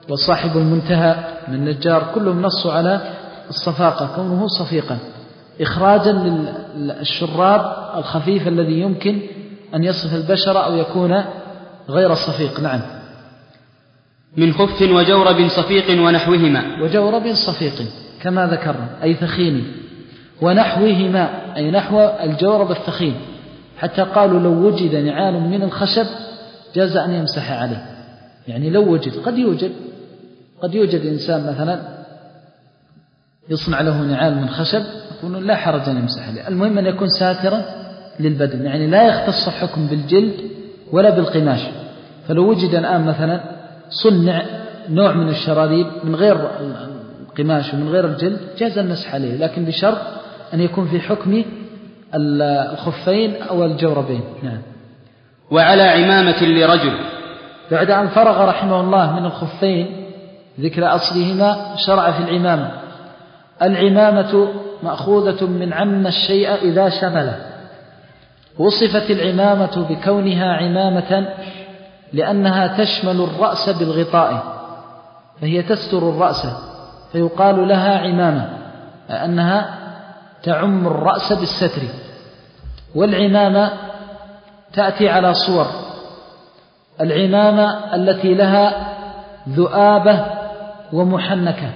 وصاحب المنتهى من النجار كلهم نصوا على الصفاقة كونه صفيقا إخراجا للشراب الخفيف الذي يمكن أن يصف البشرة أو يكون غير صفيق. نعم. من خف وجورب صفيق ونحوهما. وجورب صفيق كما ذكرنا أي ثخين، ونحوهما أي نحو الجورب الثخين، حتى قالوا لو وجد نعال من الخشب جاز أن يمسح عليه. يعني لو وجد، قد يوجد قد يوجد إنسان مثلا يصنع له نعال من خشب يقولون لا حرج أن يمسح عليه. المهم أن يكون ساترا للبدن، يعني لا يختص الحكم بالجلد ولا بالقماش. فلو وجد الآن مثلا صنع نوع من الشراريب من غير القماش ومن غير الجلد جاز المسح عليه، لكن بشرط أن يكون في حكم الخفين أو الجوربين. نعم. وعلى عمامة لرجل. بعد أن فرغ رحمه الله من الخفين ذكر أصلهما شرع في العمامة. العمامة مأخوذة من عم الشيء إذا شمله. وصفت العمامة بكونها عمامة لأنها تشمل الرأس بالغطاء، فهي تستر الرأس فيقال لها عمامة، لأنها تعم الرأس بالستر. والعمامة تأتي على صور: العمامة التي لها ذؤابة ومحنكة،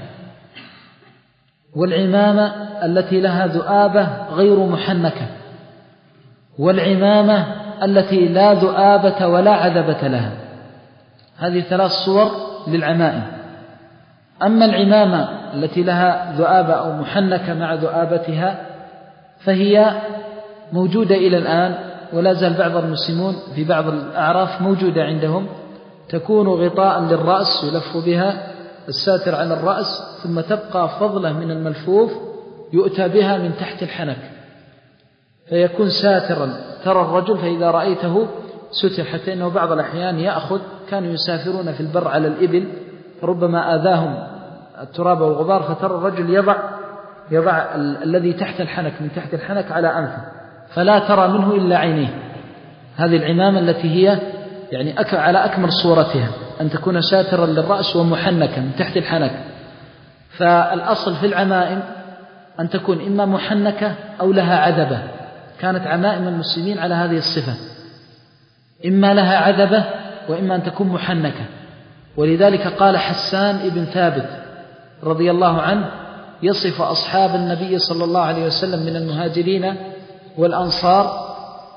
والعمامة التي لها ذؤابة غير محنكة، والعمامة التي لا ذؤابة ولا عذبة لها. هذه ثلاث صور للعمائم. أما العمامة التي لها ذؤابة أو محنكة مع ذؤابتها فهي موجودة إلى الآن، ولا زال بعض المسلمون في بعض الأعراف موجودة عندهم، تكون غطاء للرأس يلف بها الساتر على الرأس، ثم تبقى فضلة من الملفوف يؤتى بها من تحت الحنك فيكون ساترا. ترى الرجل فإذا رأيته ستر، حتى إنه بعض الأحيان يأخذ، كانوا يسافرون في البر على الإبل ربما آذاهم التراب والغبار، فترى الرجل يضع يضع ال- الذي تحت الحنك من تحت الحنك على أنفه فلا ترى منه إلا عينيه. هذه العمامة التي هي يعني أك على أكمل صورتها، أن تكون ساترا للرأس ومحنكا من تحت الحنك. فالأصل في العمائم أن تكون إما محنكة أو لها عذبة. كانت عمائم المسلمين على هذه الصفة، إما لها عذبة وإما أن تكون محنكة. ولذلك قال حسان ابن ثابت رضي الله عنه يصف أصحاب النبي صلى الله عليه وسلم من المهاجرين والأنصار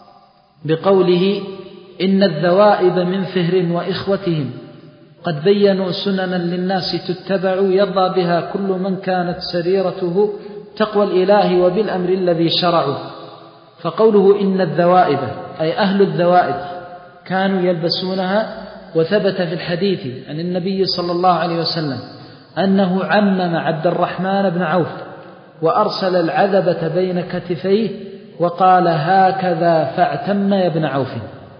بقوله: إن الذوائب من فهر وإخوتهم قد بينوا سننا للناس تتبع، يرضى بها كل من كانت سريرته تقوى الإله وبالأمر الذي شرعوا. فقوله إن الذوائب أي أهل الذوائب كانوا يلبسونها. وثبت في الحديث عن النبي صلى الله عليه وسلم أنه عمم عبد الرحمن بن عوف وأرسل العذبة بين كتفيه وقال: هكذا فاعتم يا ابن عوف.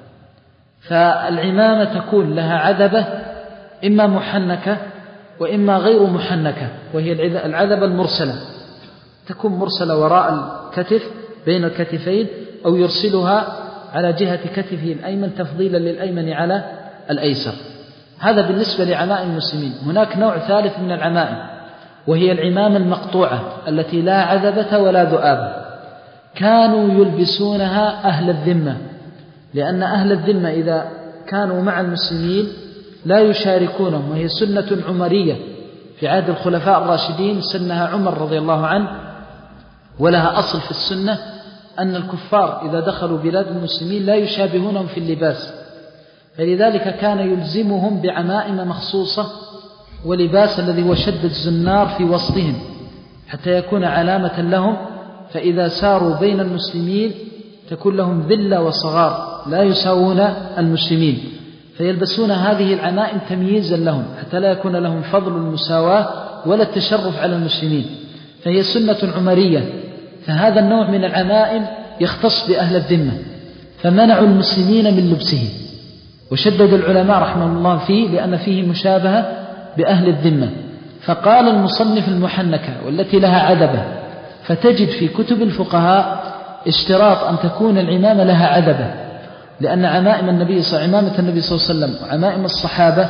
فالعمامة تكون لها عذبة إما محنكة وإما غير محنكة، وهي العذبة المرسلة، تكون مرسلة وراء الكتف بين الكتفين، أو يرسلها على جهة كتفه الأيمن تفضيلا للأيمن على الأيسر. هذا بالنسبة لعمائم المسلمين. هناك نوع ثالث من العمائم وهي العمامة المقطوعة التي لا عذبة ولا ذؤابة. كانوا يلبسونها أهل الذمة، لأن أهل الذمة إذا كانوا مع المسلمين لا يشاركونهم، وهي سنة عمرية في عهد الخلفاء الراشدين، سنها عمر رضي الله عنه، ولها أصل في السنة أن الكفار إذا دخلوا بلاد المسلمين لا يشابهونهم في اللباس، فلذلك كان يلزمهم بعمائم مخصوصة ولباس الذي هو شد الزنار في وسطهم حتى يكون علامة لهم، فإذا ساروا بين المسلمين تكون لهم ذلة وصغار لا يساوون المسلمين، فيلبسون هذه العمائم تمييزا لهم حتى لا يكون لهم فضل المساواة ولا التشرف على المسلمين، فهي سنة عمرية. فهذا النوع من العمائم يختص بأهل الذمة، فمنعوا المسلمين من لبسه، وشدد العلماء رحمه الله فيه لأن فيه مشابهة بأهل الذمة. فقال المصنف المحنكة والتي لها عذبة، فتجد في كتب الفقهاء اشتراط أن تكون العمامة لها عذبة، لأن عمائم النبي صلى عمامة النبي صلى الله عليه وسلم وعمائم الصحابة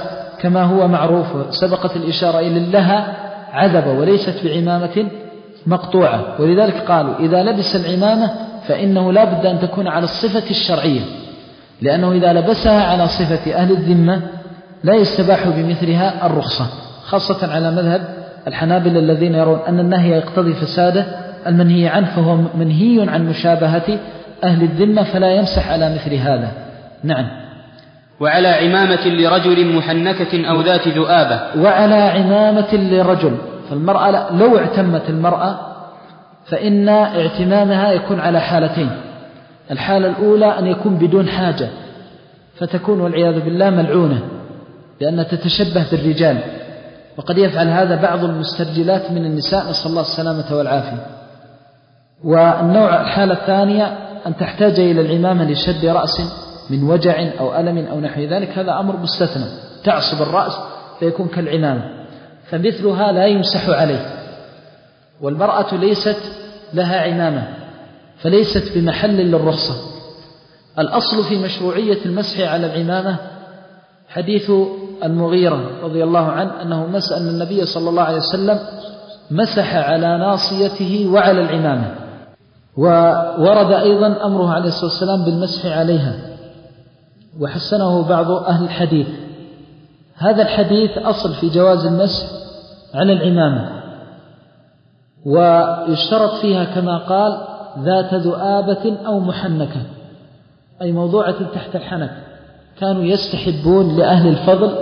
كما هو معروف. سبقت الإشارة إلى لها عذبة وليست بعمامة مقطوعة، ولذلك قالوا إذا لبس العمامة فإنه لا بد أن تكون على الصفة الشرعية، لأنه إذا لبسها على صفة أهل الذمة لا يستباح بمثلها الرخصة، خاصة على مذهب الحنابلة الذين يرون أن النهي يقتضي فساده المنهي عنه، فهو منهي عن مشابهة أهل الذمة فلا يمسح على مثل هذا. نعم. وعلى عمامة لرجل محنكة أو ذات ذؤابة. وعلى عمامة لرجل، فالمرأة لو اعتمت المرأة فإن اعتمامها يكون على حالتين. الحالة الأولى أن يكون بدون حاجة فتكون والعياذ بالله ملعونة لأنها تتشبه بالرجال، وقد يفعل هذا بعض المسترجلات من النساء، نسأل الله السلامة والعافية. والنوع الحالة الثانية أن تحتاج إلى العمامة لشد رأس من وجع أو ألم أو نحو ذلك، هذا أمر مستثنى، تعصب الرأس فيكون كالعمامة، فمثلها لا يمسح عليه. والمرأة ليست لها عمامة فليست بمحل للرخصة. الأصل في مشروعية المسح على العمامة حديث المغيرة رضي الله عنه أنه مسح أن النبي صلى الله عليه وسلم مسح على ناصيته وعلى العمامة، وورد أيضا أمره عليه الصلاة والسلام بالمسح عليها، وحسنه بعض أهل الحديث. هذا الحديث أصل في جواز المسح على العمامة، ويشترط فيها كما قال ذات ذؤابة أو محنكة، أي موضوعة تحت الحنك. كانوا يستحبون لأهل الفضل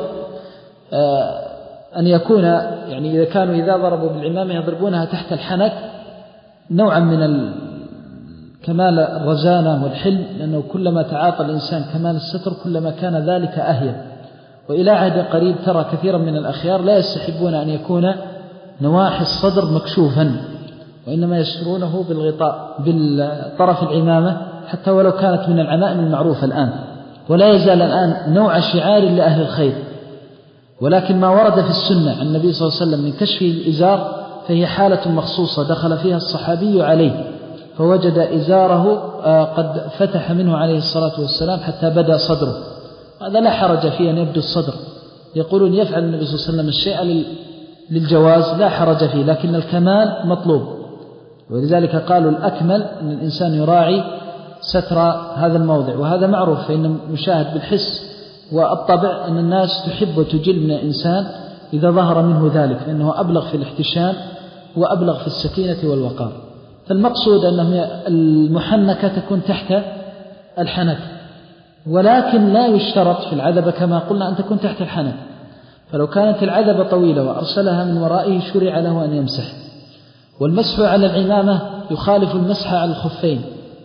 أن يكون يعني إذا كانوا إذا ضربوا بالعمامة يضربونها تحت الحنك نوعا من كمال الرزانة والحلم، لأنه كلما تعاطى الإنسان كمال الستر كلما كان ذلك أهيب. وإلى عهد قريب ترى كثيرا من الأخيار لا يستحبون أن يكون نواحي الصدر مكشوفا، وإنما يسترونه بالغطاء بالطرف العمامة حتى ولو كانت من العمائم المعروفة الآن، ولا يزال الآن نوع شعار لأهل الخير. ولكن ما ورد في السنة عن النبي صلى الله عليه وسلم من كشف الإزار فهي حالة مخصوصة دخل فيها الصحابي عليه فوجد إزاره قد فتح منه عليه الصلاة والسلام حتى بدأ صدره، هذا لا حرج فيه أن يبدو الصدر. يقولون يفعل النبي صلى الله عليه وسلم الشيء للجواز لا حرج فيه، لكن الكمال مطلوب، ولذلك قالوا الأكمل أن الإنسان يراعي ستر هذا الموضع، وهذا معروف فإنه مشاهد بالحس والطبع أن الناس تحب وتجل من الإنسان إذا ظهر منه ذلك، لأنه أبلغ في الاحتشام وأبلغ في السكينة والوقار. فالمقصود أنه المحنكة تكون تحت الحنك، ولكن لا يشترط في العذبة كما قلنا أن تكون تحت الحنك، فلو كانت العذبة طويلة وأرسلها من ورائه شرع له أن يمسح. والمسح على العمامة يخالف المسح على الخفين،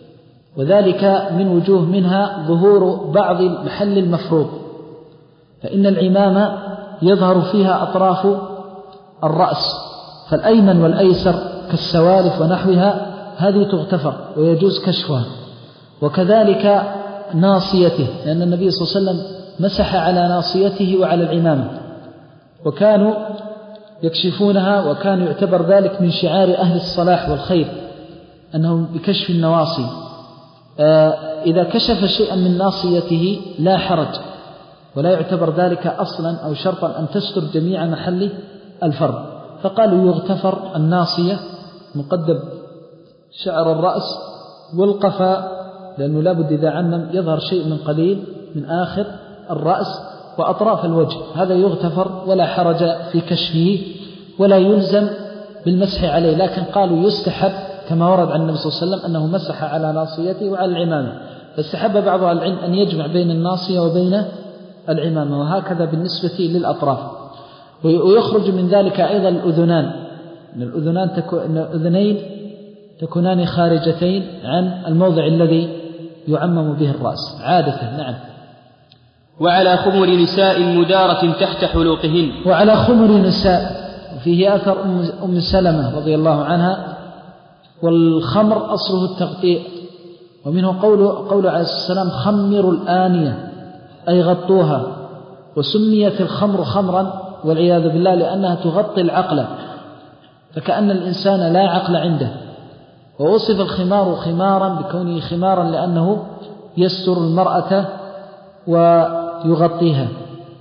وذلك من وجوه منها ظهور بعض المحل المفروض، فإن العمامة يظهر فيها أطراف الرأس، فالأيمن والأيسر كالسوالف ونحوها هذه تغتفر ويجوز كشفها، وكذلك ناصيته، لأن النبي صلى الله عليه وسلم مسح على ناصيته وعلى العمامة، وكانوا يكشفونها، وكان يعتبر ذلك من شعار أهل الصلاح والخير أنهم بكشف النواصي. إذا كشف شيئا من ناصيته لا حرج، ولا يعتبر ذلك أصلا أو شرطا أن تستر جميع محل الفرد، فقالوا يغتفر الناصية مقدم شعر الرأس والقفا، لأنه لابد إذا عمم يظهر شيء من قليل من آخر الرأس وأطراف الوجه، هذا يغتفر ولا حرج في كشفه ولا يلزم بالمسح عليه. لكن قالوا يستحب كما ورد عن النبي صلى الله عليه وسلم أنه مسح على ناصيته وعلى العمامة، فاستحب بعض العلم أن يجمع بين الناصية وبين العمامة، وهكذا بالنسبة للأطراف. ويخرج من ذلك أيضا الأذنان، أن الأذنان تكون الأذنين تكونان خارجتين عن الموضع الذي يعمم به الرأس عادة. نعم. وعلى خمر نساء مدارة تحت حلوقهن. وعلى خمر نساء فيه أثر أم سلمة رضي الله عنها، والخمر أصله التغطيء، ومنه قول قول عليه السلام خمروا الآنية أي غطوها، وسميت الخمر خمرا والعياذ بالله لأنها تغطي العقل، فكأن الإنسان لا عقل عنده. ووصف الخمار خمارا بكونه خمارا لأنه يستر المرأة ويغطيها.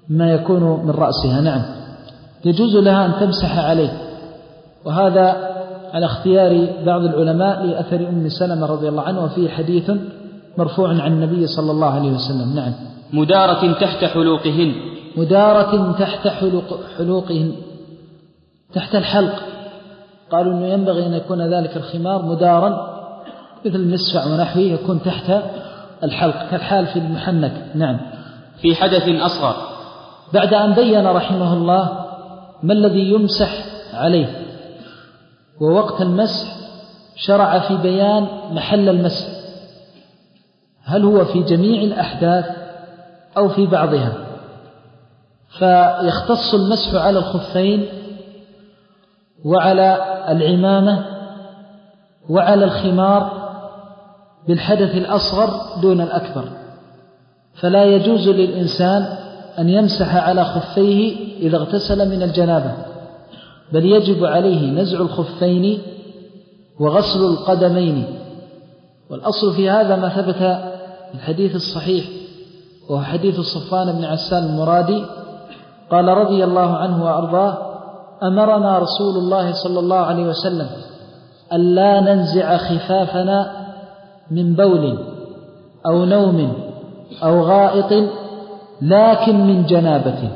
ما يكون من رأسها. نعم، يجوز لها أن تمسح عليه، وهذا على اختيار بعض العلماء لأثر أم سلمة رضي الله عنه، وفيه حديث مرفوع عن النبي صلى الله عليه وسلم. نعم. مدارة تحت حلوقهن. مدارة تحت حلوق حلوقهن، تحت الحلق. قالوا أنه ينبغي أن يكون ذلك الخمار مدارا مثل المسفع ونحوه، يكون تحت الحلق كالحال في المحنك. نعم. في حدث أصغر. بعد أن بين رحمه الله ما الذي يمسح عليه، ووقت المسح شرع في بيان محل المسح، هل هو في جميع الأحداث أو في بعضها. فيختص المسح على الخفين وعلى العمامة وعلى الخمار بالحدث الأصغر دون الأكبر، فلا يجوز للإنسان أن يمسح على خفيه إذا اغتسل من الجنابة، بل يجب عليه نزع الخفين وغسل القدمين. والأصل في هذا ما ثبت في الحديث الصحيح، وهو حديث صفوان بن عسال المرادي قال رضي الله عنه وأرضاه: أمرنا رسول الله صلى الله عليه وسلم ألا ننزع خفافنا من بول أو نوم أو غائط لكن من جنابة.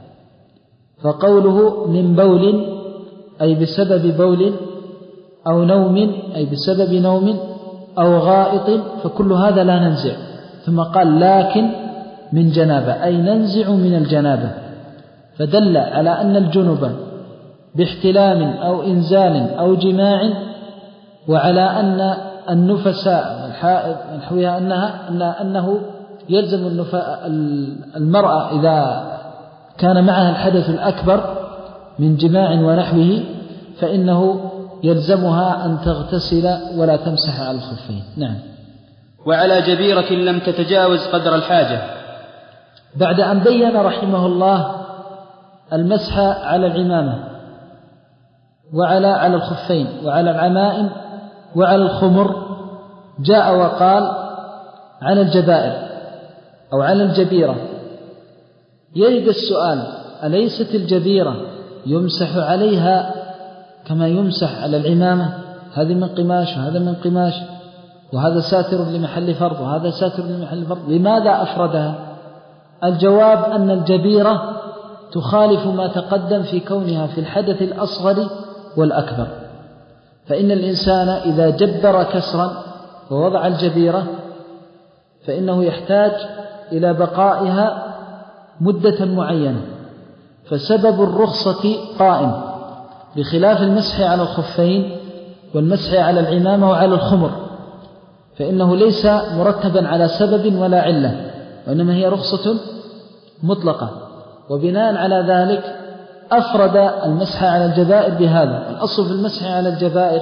فقوله من بول أي بسبب بول، أو نوم أي بسبب نوم، أو غائط، فكل هذا لا ننزع. ثم قال لكن من جنابة أي ننزع من الجنابة، فدل على أن الجنب باحتلام أو إنزال أو جماع، وعلى أن النفساء الحائض نحوها أنها أن أنه يلزم المرأة إذا كان معها الحدث الأكبر من جماع ونحوه فإنه يلزمها أن تغتسل ولا تمسح على الخفين. نعم. وعلى جبيرة لم تتجاوز قدر الحاجة. بعد أن بين رحمه الله المسح على العمامة وعلى على الخفين وعلى العمائم وعلى الخمر، جاء وقال على الجبائر أو على الجبيرة. يرد السؤال: أليست الجبيرة يمسح عليها كما يمسح على العمامة؟ هذه من قماش وهذا من قماش، وهذا ساتر لمحل فرض وهذا ساتر لمحل فرض، لماذا أفردها؟ الجواب أن الجبيرة تخالف ما تقدم في كونها في الحدث الأصغر والأكبر، فإن الإنسان إذا جبر كسرا ووضع الجبيرة فإنه يحتاج إلى بقائها مدة معينة، فسبب الرخصة قائم، بخلاف المسح على الخفين والمسح على العمامة وعلى الخمر، فإنه ليس مرتبا على سبب ولا علة، وإنما هي رخصة مطلقة. وبناء على ذلك أفرد المسح على الجبائر بهذا. الأصل في المسح على الجبائر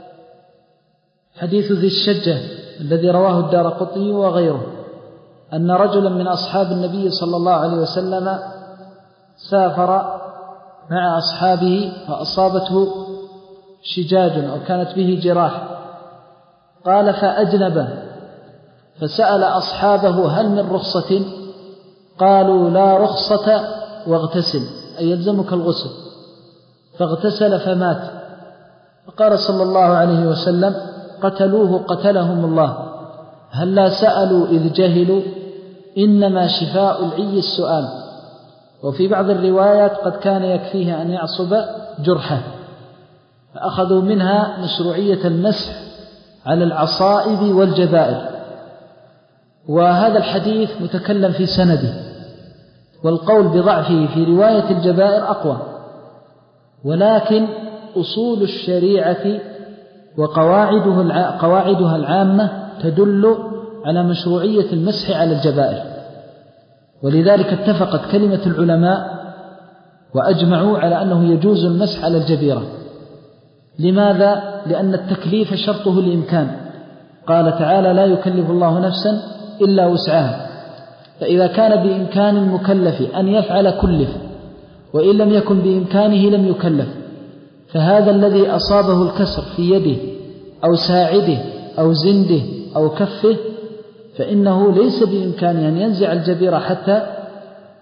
حديث ذي الشجة الذي رواه الدارقطني وغيره، أن رجلا من أصحاب النبي صلى الله عليه وسلم سافر مع أصحابه فأصابته شجاج أو كانت به جراح، قال فأجنب، فسأل أصحابه هل من رخصة؟ قالوا لا رخصة واغتسل، أي يلزمك الغسل، فاغتسل فمات. فقال صلى الله عليه وسلم قتلوه قتلهم الله، هل لا سألوا إذ جهلوا؟ إنما شفاء العي السؤال. وفي بعض الروايات قد كان يكفيه أن يعصب جرحه، فأخذوا منها مشروعية المسح على العصائب والجبائر. وهذا الحديث متكلم في سنده، والقول بضعفه في رواية الجبائر أقوى، ولكن أصول الشريعة وقواعدها قواعدها العامة تدل على مشروعية المسح على الجبائر، ولذلك اتفقت كلمة العلماء وأجمعوا على أنه يجوز المسح على الجبيرة. لماذا؟ لأن التكليف شرطه الإمكان، قال تعالى لا يكلف الله نفسا إلا وسعها، فإذا كان بإمكان المكلف أن يفعل كلف، وإن لم يكن بإمكانه لم يكلف. فهذا الذي أصابه الكسر في يده أو ساعده أو زنده أو كفه فإنه ليس بإمكانه أن ينزع الجبيرة حتى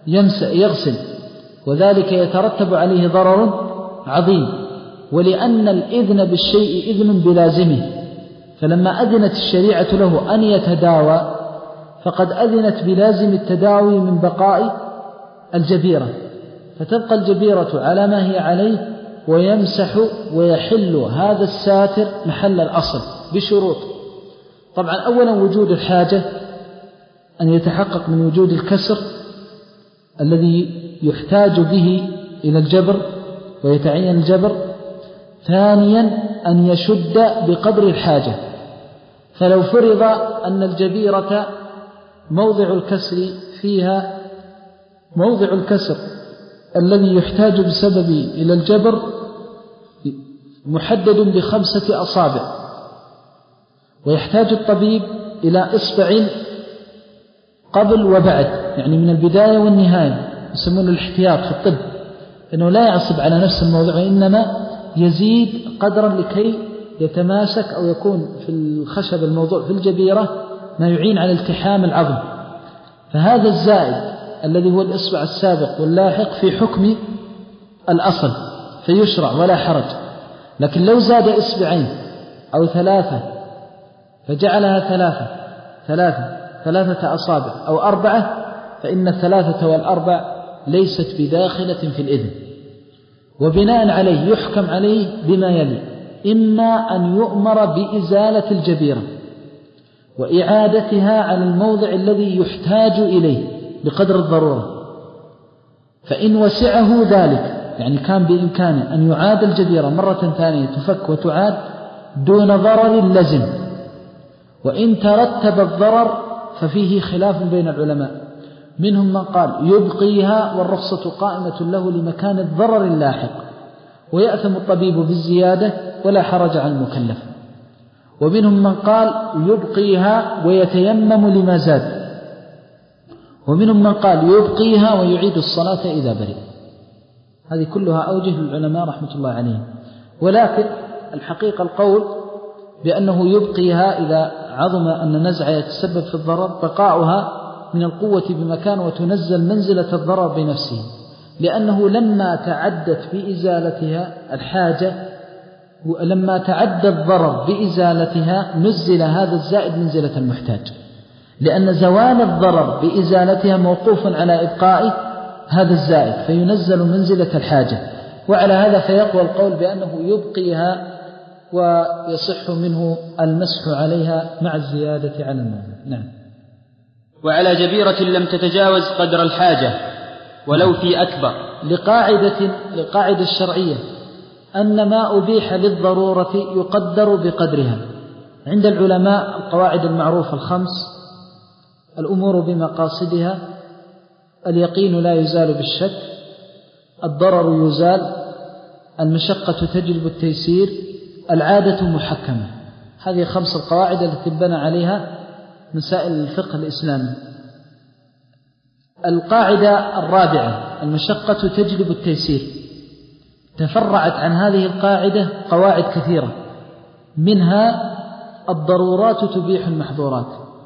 يغسل، وذلك يترتب عليه ضرر عظيم، ولأن الإذن بالشيء إذن بلازمه، فلما أذنت الشريعة له أن يتداوى فقد أذنت بلازم التداوي من بقاء الجبيرة، فتبقى الجبيرة على ما هي عليه، ويمسح ويحل هذا الساتر محل الأصل بشروط. طبعا أولا وجود الحاجة، أن يتحقق من وجود الكسر الذي يحتاج به إلى الجبر ويتعين الجبر. ثانيا أن يشد بقدر الحاجة، فلو فرض أن الجبيرة موضع الكسر فيها موضع الكسر الذي يحتاج بسبب إلى الجبر محدد بخمسة أصابع، ويحتاج الطبيب إلى إصبع قبل وبعد، يعني من البداية والنهاية، يسمونه الاحتياط في الطب، إنه لا يعصب على نفس الموضوع، وإنما يزيد قدرا لكي يتماسك أو يكون في الخشب الموضوع في الجبيرة ما يعين على التحام العظم. فهذا الزائد الذي هو الإصبع السابق واللاحق في حكم الأصل فيشرع ولا حرج. لكن لو زاد إصبعين أو ثلاثة فجعلها ثلاثة ثلاثة ثلاثة أصابع أو أربعة، فإن الثلاثة والأربع ليست بداخلة في الإذن، وبناء عليه يحكم عليه بما يلي: إما أن يؤمر بإزالة الجبيرة وإعادتها على الموضع الذي يحتاج إليه بقدر الضرورة، فإن وسعه ذلك، يعني كان بإمكانه أن يعاد الجبيرة مرة ثانية تفك وتعاد دون ضرر لزم. وإن ترتب الضرر ففيه خلاف بين العلماء، منهم من قال يبقيها والرخصة قائمة له لمكان الضرر اللاحق، ويأثم الطبيب بالزيادة ولا حرج على المكلف. ومنهم من قال يبقيها ويتيمم لما زاد، ومنهم من قال يبقيها ويعيد الصلاة إذا برئ. هذه كلها أوجه للعلماء رحمة الله عليهم. ولكن الحقيقة القول بأنه يبقيها إذا عظم أن النزع يتسبب في الضرر، بقاؤها من القوة بمكان وتنزل منزلة الضرر بنفسه، لأنه لما تعدت بإزالتها الحاجة ولما تعدى الضرر بإزالتها نزل هذا الزائد منزلة المحتاج، لأن زوال الضرر بإزالتها موقوف على إبقاء هذا الزائد فينزل منزلة الحاجة. وعلى هذا فيقوى القول بأنه يبقيها ويصح منه المسح عليها مع الزيادة على الموضع. نعم. وعلى جبيرة لم تتجاوز قدر الحاجة ولو في أكبر، لقاعدة لقاعدة الشرعية أن ما أبيح للضرورة يقدر بقدرها. عند العلماء القواعد المعروفة الخمس: الأمور بمقاصدها، اليقين لا يزال بالشك، الضرر يزال، المشقة تجلب التيسير، العادة محكمة. هذه خمس القواعد التي تبنى عليها مسائل الفقه الإسلامي. القاعدة الرابعة: المشقة تجلب التيسير، تفرعت عن هذه القاعدة قواعد كثيرة، منها الضرورات تبيح المحظورات،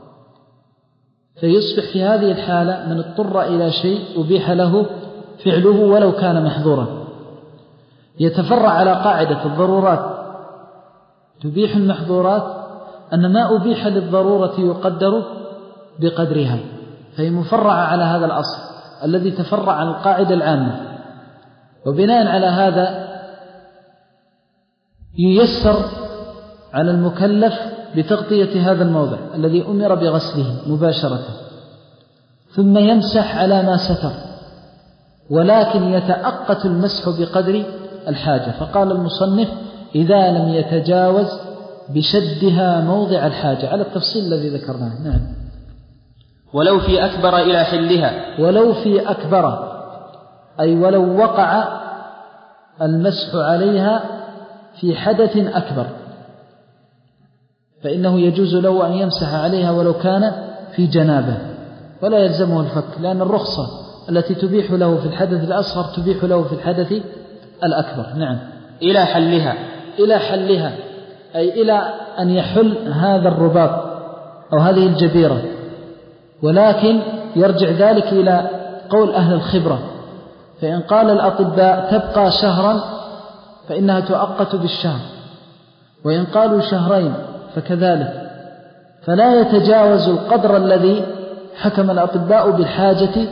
فيصبح في هذه الحالة من اضطر إلى شيء أبيح له فعله ولو كان محظورا. يتفرع على قاعدة الضرورات تبيح المحظورات أن ما أبيح للضرورة يقدر بقدرها، فهي مفرعة على هذا الأصل الذي تفرع عن القاعدة العامة. وبناء على هذا ييسر على المكلف بتغطية هذا الموضع الذي أمر بغسله مباشرة، ثم يمسح على ما ستر، ولكن يتأقت المسح بقدر الحاجة. فقال المصنف: إذا لم يتجاوز بشدها موضع الحاجة، على التفصيل الذي ذكرناه. نعم. ولو في أكبر إلى حلها، ولو في أكبر أي ولو وقع المسح عليها في حدث أكبر، فإنه يجوز له أن يمسح عليها ولو كان في جنابه، ولا يلزمه الفك، لأن الرخصة التي تبيح له في الحدث الأصغر تبيح له في الحدث الأكبر. نعم. إلى حلها، إلى حلها أي إلى أن يحل هذا الرباط أو هذه الجبيرة، ولكن يرجع ذلك إلى قول أهل الخبرة، فإن قال الأطباء تبقى شهرا فإنها تؤقت بالشهر، وإن قالوا شهرين فكذلك، فلا يتجاوز القدر الذي حكم الأطباء بالحاجة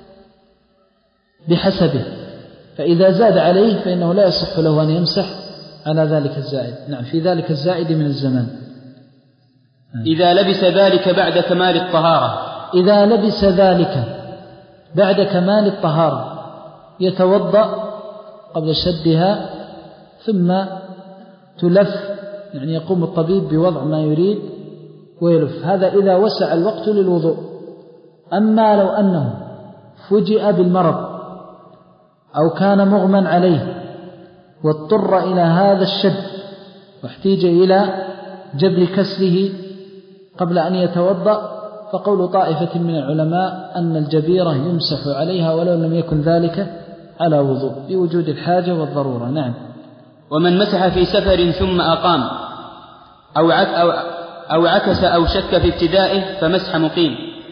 بحسبه، فإذا زاد عليه فإنه لا يصح له أن يمسح على ذلك الزائد. نعم، في ذلك الزائد من الزمان. إذا لبس ذلك بعد كمال الطهارة إذا لبس ذلك بعد كمال الطهارة يتوضأ قبل شدها ثم تلف، يعني يقوم الطبيب بوضع ما يريد ويلف، هذا إذا وسع الوقت للوضوء. أما لو أنه فجئ بالمرض أو كان مغمى عليه واضطر إلى هذا الشد واحتيج إلى جبر كسره قبل أن يتوضأ، فقول طائفة من العلماء أن الجبيرة يمسح عليها ولو لم يكن ذلك على وضوء بوجود الحاجة والضرورة. نعم. ومن مسح في سفر ثم أقام أو أو أو عكس أو شك في ابتدائه فمسح مقيم.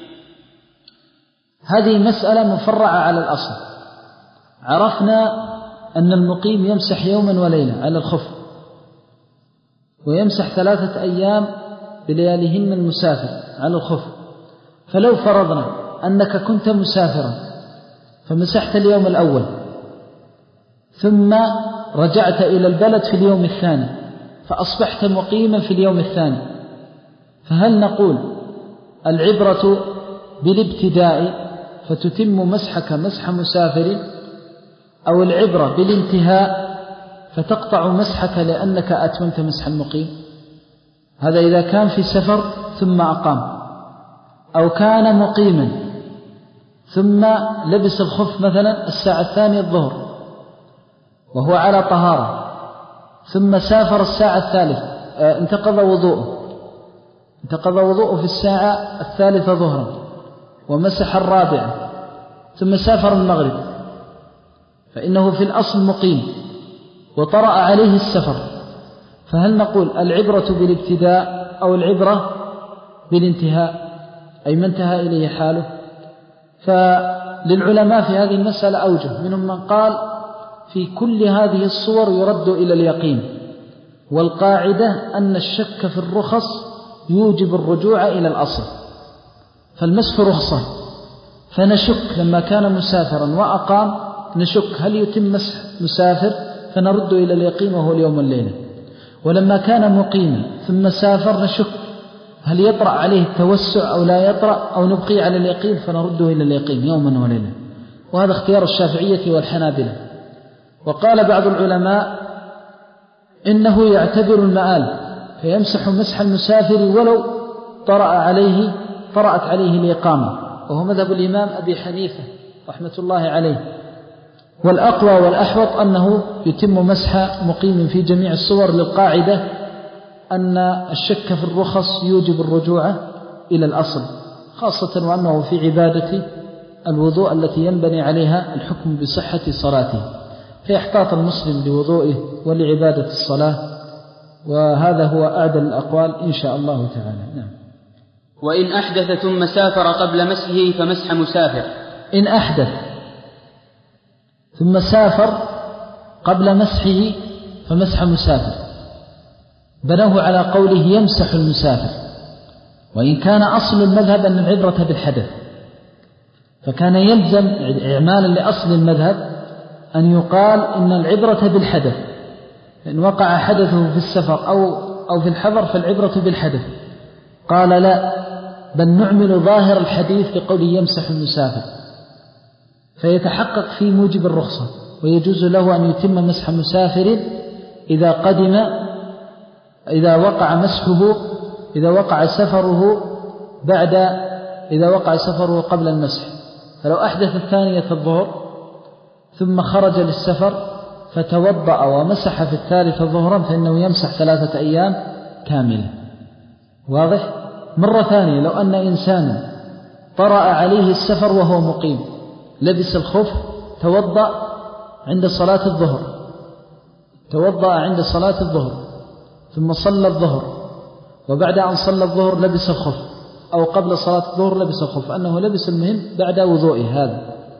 هذه مسألة مفرعة على الأصل. عرفنا أن المقيم يمسح يوما وليلة على الخف، ويمسح ثلاثة أيام بلياليهن المسافر على الخف. فلو فرضنا أنك كنت مسافرا فمسحت اليوم الأول ثم رجعت إلى البلد في اليوم الثاني فأصبحت مقيما في اليوم الثاني، فهل نقول العبرة بالابتداء فتتم مسحك مسح مسافر، أو العبرة بالانتهاء فتقطع مسحك لأنك أتممت مسح المقيم؟ هذا إذا كان في سفر ثم أقام، أو كان مقيما ثم لبس الخف مثلا الساعة الثانية الظهر وهو على طهارة، ثم سافر الساعة الثالثة انتقض وضوءه انتقض وضوءه في الساعة الثالثة ظهرا ومسح الرابعة ثم سافر المغرب، فإنه في الأصل مقيم وطرأ عليه السفر، فهل نقول العبرة بالابتداء أو العبرة بالانتهاء، أي ما انتهى إليه حاله؟ فللعلماء في هذه المسألة أوجه، منهم من قال في كل هذه الصور يرد إلى اليقين، والقاعدة أن الشك في الرخص يوجب الرجوع إلى الأصل، فالمسح رخصة، فنشك لما كان مسافرا وأقام نشك هل يتم مسح مسافر فنرد إلى اليقين وهو اليوم والليلة، ولما كان مقيما ثم سافر نشك هل يطرأ عليه التوسع أو لا يطرأ، أو نبقي على اليقين فنرده إلى اليقين يوما وليلة. وهذا اختيار الشافعية والحنابلة. وقال بعض العلماء إنه يعتبر المآل فيمسح مسح المسافر ولو طرأ عليه طرأت عليه الإقامة، وهو مذهب الإمام أبي حنيفة رحمة الله عليه. والأقوى والأحوط أنه يتم مسح مقيم في جميع الصور، للقاعدة أن الشك في الرخص يوجب الرجوع إلى الأصل، خاصة وأنه في عبادة الوضوء التي ينبني عليها الحكم بصحة صلاته، فيحتاط المسلم لوضوئه ولعبادة الصلاة، وهذا هو أعدل الأقوال إن شاء الله تعالى. نعم. وإن أحدث ثم سافر قبل مسحه فمسح مسافر. إن أحدث ثم سافر قبل مسحه فمسح مسافر، بنوه على قوله يمسح المسافر، وإن كان أصل المذهب أن العبرة بالحدث، فكان يلزم إعمالا لأصل المذهب أن يقال إن العبرة بالحدث، إن وقع حدثه في السفر أو أو في الحضر فالعبرة بالحدث. قال لا، بل نعمل ظاهر الحديث لقوله يمسح المسافر، فيتحقق في موجب الرخصة، ويجوز له أن يتم مسح مسافر إذا قدم إذا وقع مسحه إذا وقع سفره بعد إذا وقع سفره قبل المسح. فلو أحدث الثانية الظهر ثم خرج للسفر فتوضأ ومسح في الثالثة ظهرا فإنه يمسح ثلاثة أيام كاملة. واضح؟ مرة ثانية، لو أن إنسانا طرأ عليه السفر وهو مقيم، لبس الخف، توضأ عند صلاة الظهر توضأ عند صلاة الظهر ثم صلى الظهر، وبعد أن صلى الظهر لبس الخف، أو قبل صلاة الظهر لبس الخف، أنه لبس المهم بعد وضوئه هذا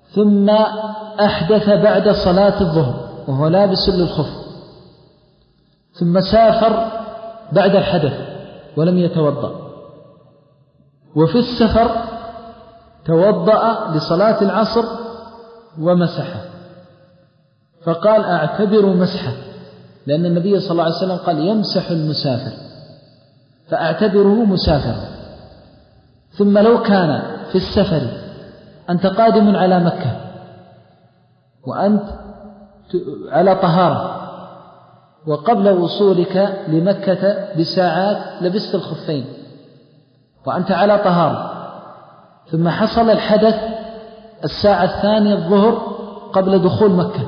ثم أحدث بعد صلاة الظهر وهو لابس للخف، ثم سافر بعد الحدث ولم يتوضأ، وفي السفر توضأ لصلاة العصر ومسحه، فقال أعتبر مسحه، لأن النبي صلى الله عليه وسلم قال يمسح المسافر، فأعتبره مسافرا. ثم لو كان في السفر أنت قادم على مكة وأنت على طهارة، وقبل وصولك لمكة بساعات لبست الخفين وأنت على طهارة، ثم حصل الحدث الساعة الثانية الظهر قبل دخول مكة،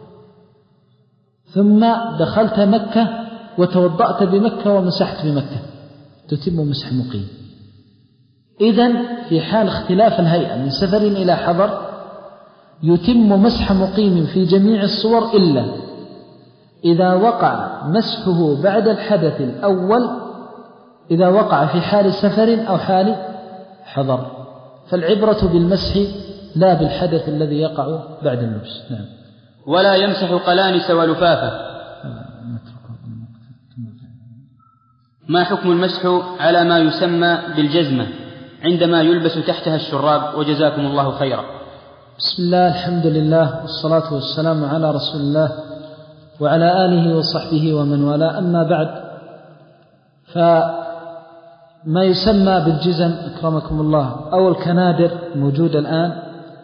ثم دخلت مكة وتوضأت بمكة ومسحت بمكة، تتم مسح مقيم. إذن في حال اختلاف الهيئة من سفر إلى حضر يتم مسح مقيم في جميع الصور، إلا إذا وقع مسحه بعد الحدث الأول، إذا وقع في حال سفر أو حال حضر، فالعبرة بالمسح لا بالحدث الذي يقع بعد اللبس. نعم. ولا يمسح قلانس ولفافة. ما حكم المسح على ما يسمى بالجزمة عندما يلبس تحتها الشراب؟ وجزاكم الله خيرا. بسم الله، الحمد لله، والصلاة والسلام على رسول الله وعلى آله وصحبه ومن والاه، أما بعد، فما يسمى بالجزم أكرمكم الله أو الكنادر الموجودة الآن،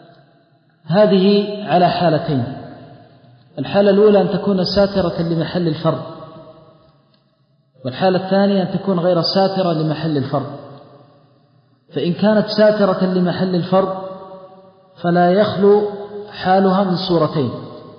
هذه على حالتين. الحالة الأولى أن تكون ساترة لمحل الفرد، والحالة الثانية أن تكون غير ساترة لمحل الفرد. فإن كانت ساترة لمحل الفرد فلا يخلو حالها من صورتين: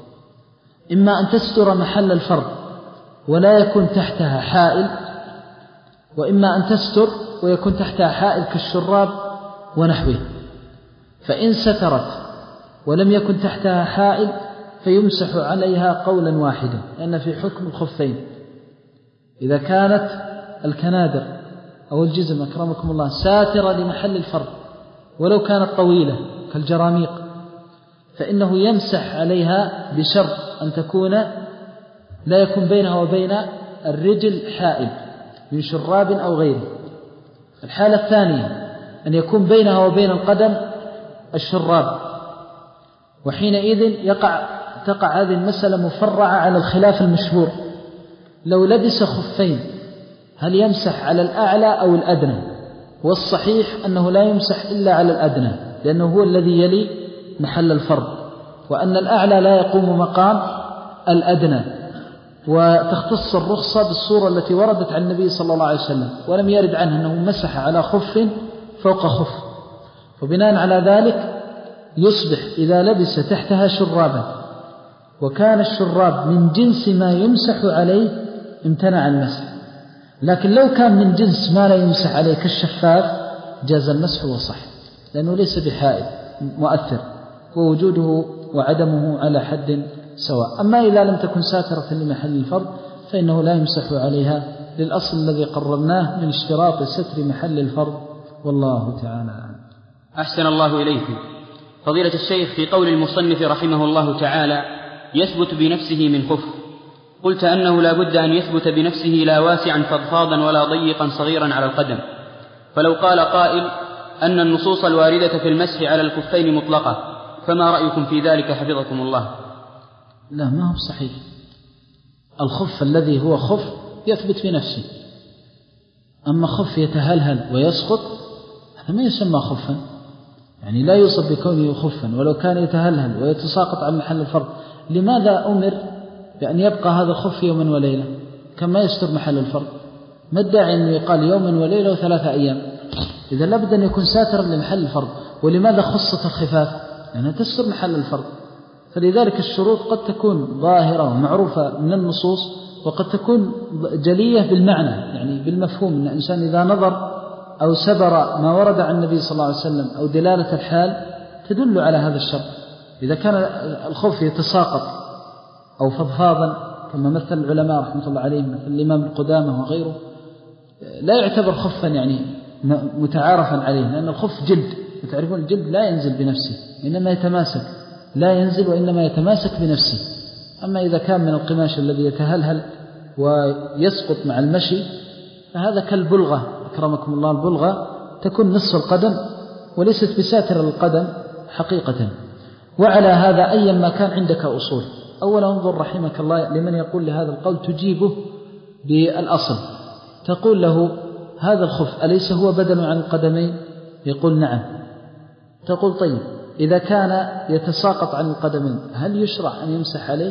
إما أن تستر محل الفرد ولا يكون تحتها حائل، وإما أن تستر ويكون تحتها حائل كالشراب ونحوه. فإن سترت ولم يكن تحتها حائل فيمسح عليها قولا واحدا، لأن في حكم الخفين. إذا كانت الكنادر أو الجزم أكرمكم الله ساترة لمحل الفرد ولو كانت طويلة كالجراميق، فإنه يمسح عليها بشرط أن تكون لا يكون بينها وبين الرجل حائل من شراب أو غيره. الحالة الثانية أن يكون بينها وبين القدم الشراب، وحينئذ يقع تقع هذه المسألة مفرعة على الخلاف المشهور: لو لبس خفين هل يمسح على الأعلى أو الأدنى؟ والصحيح أنه لا يمسح إلا على الأدنى، لأنه هو الذي يلي محل الفرد، وأن الأعلى لا يقوم مقام الأدنى. وتختص الرخصة بالصورة التي وردت عن النبي صلى الله عليه وسلم، ولم يرد عنه أنه مسح على خف فوق خف. وبناء على ذلك يصبح إذا لبس تحتها شرابا وكان الشراب من جنس ما يمسح عليه امتنع المسح، لكن لو كان من جنس ما لا يمسح عليه كالشفاف جاز المسح وصح، لأنه ليس بحائل مؤثر، ووجوده وعدمه على حد سواء. أما إذا لم تكن ساترة لمحل الفرد فإنه لا يمسح عليها، للأصل الذي قررناه من اشتراط ستر محل الفرد، والله تعالى أعلم. أحسن الله إليكم. فضيلة الشيخ، في قول المصنف رحمه الله تعالى يثبت بنفسه من خف، قلت أنه لا بد أن يثبت بنفسه لا واسعا فضفاضا ولا ضيقا صغيرا على القدم، فلو قال قائل أن النصوص الواردة في المسح على الخفين مطلقة، فما رأيكم في ذلك حفظكم الله؟ لا، ما هو صحيح. الخف الذي هو خف يثبت بنفسه، أما خف يتهلهل ويسقط هذا ما يسمى خفا، يعني لا يوصف بكونه خفا ولو كان يتهلهل ويتساقط عن محل الفرد. لماذا أمر بأن يبقى هذا الخف يوما وليلة كما يستر محل الفرد؟ ما الداعي أن يقال يوما وليلة وثلاثة أيام؟ إذا لابد أن يكون ساترا لمحل الفرد. ولماذا خصت الخفاف؟ لأنها يعني تستر محل الفرد. فلذلك الشروط قد تكون ظاهرة ومعروفة من النصوص، وقد تكون جلية بالمعنى، يعني بالمفهوم، أن الإنسان إذا نظر أو سبر ما ورد عن النبي صلى الله عليه وسلم أو دلالة الحال تدل على هذا الشرط. إذا كان الخف يتساقط أو فضفاضا كما مثل العلماء رحمة الله عليهم، مثل الإمام القدامة وغيره، لا يعتبر خفا يعني متعارفا عليه، لأن الخف جلد وتعرفون الجلد لا ينزل بنفسه إنما يتماسك، لا ينزل وإنما يتماسك بنفسه. أما إذا كان من القماش الذي يتهلهل ويسقط مع المشي فهذا كالبلغة، أكرمكم الله. البلغة تكون نصف القدم وليست بساتر القدم حقيقة. وعلى هذا أيا ما كان عندك أصول، أولا انظر رحمك الله لمن يقول لهذا القول تجيبه بالأصل، تقول له هذا الخف أليس هو بدل عن القدمين؟ يقول نعم. تقول طيب إذا كان يتساقط عن القدمين هل يشرع أن يمسح عليه؟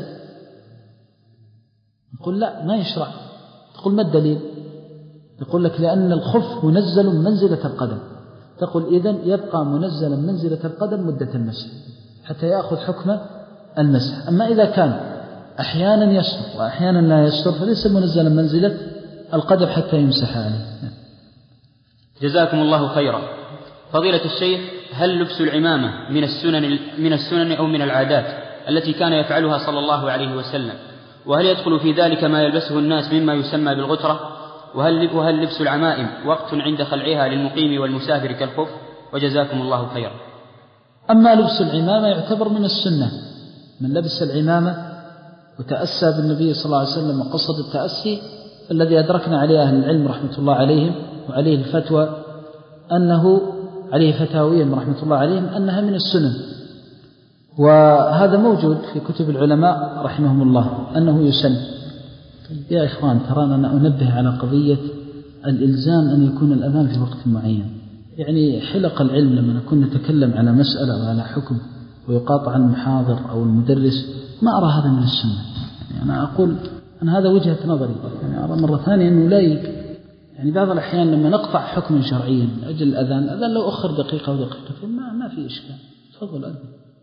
يقول لا ما يشرع. تقول ما الدليل؟ يقول لك لأن الخف منزل منزلة القدم. تقول إذن يبقى منزلا منزلة القدم مدة المسح حتى يأخذ حكم المسح. أما إذا كان أحيانا يسر وأحيانا لا يسر فليس منزلا منزلة القدم حتى يمسح عليه. جزاكم الله خيرا. فضيلة الشيخ، هل لبس العمامة من السنن من السنن أو من العادات التي كان يفعلها صلى الله عليه وسلم؟ وهل يدخل في ذلك ما يلبسه الناس مما يسمى بالغترة؟ وهل وهل لبس العمائم وقت عند خلعها للمقيم والمسافر كالخف؟ وجزاكم الله خيرا. أما لبس العمامة يعتبر من السنة. من لبس العمامة وتأسى بالنبي صلى الله عليه وسلم وقصد التأسي الذي أدركنا عليه أهل العلم رحمة الله عليهم وعليه الفتوى أنه عليه فتاويهم رحمة الله عليهم أنها من السنن، وهذا موجود في كتب العلماء رحمهم الله أنه يسن. يا إخوان ترانا أنا أنبه على قضية الإلزام أن يكون الأذان في وقت معين. يعني حلق العلم لما نكون نتكلم على مسألة وعلى حكم ويقاطع المحاضر أو المدرس، ما أرى هذا من السنة. يعني أنا أقول أن هذا وجهة نظري. يعني أرى مرة ثانية أنه لا يعني بعض الأحيان لما نقطع حكما شرعيا من أجل الأذان، الأذان لو أخر دقيقة أو دقيقتين ما ما في إشكال. تفضل أذن.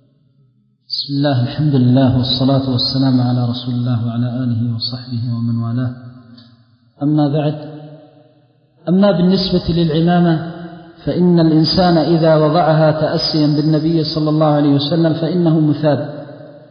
بسم الله، الحمد لله والصلاة والسلام على رسول الله وعلى آله وصحبه ومن والاه. أما بعد، أما بالنسبة للعمامة فإن الإنسان إذا وضعها تأسيا بالنبي صلى الله عليه وسلم فإنه مثاب،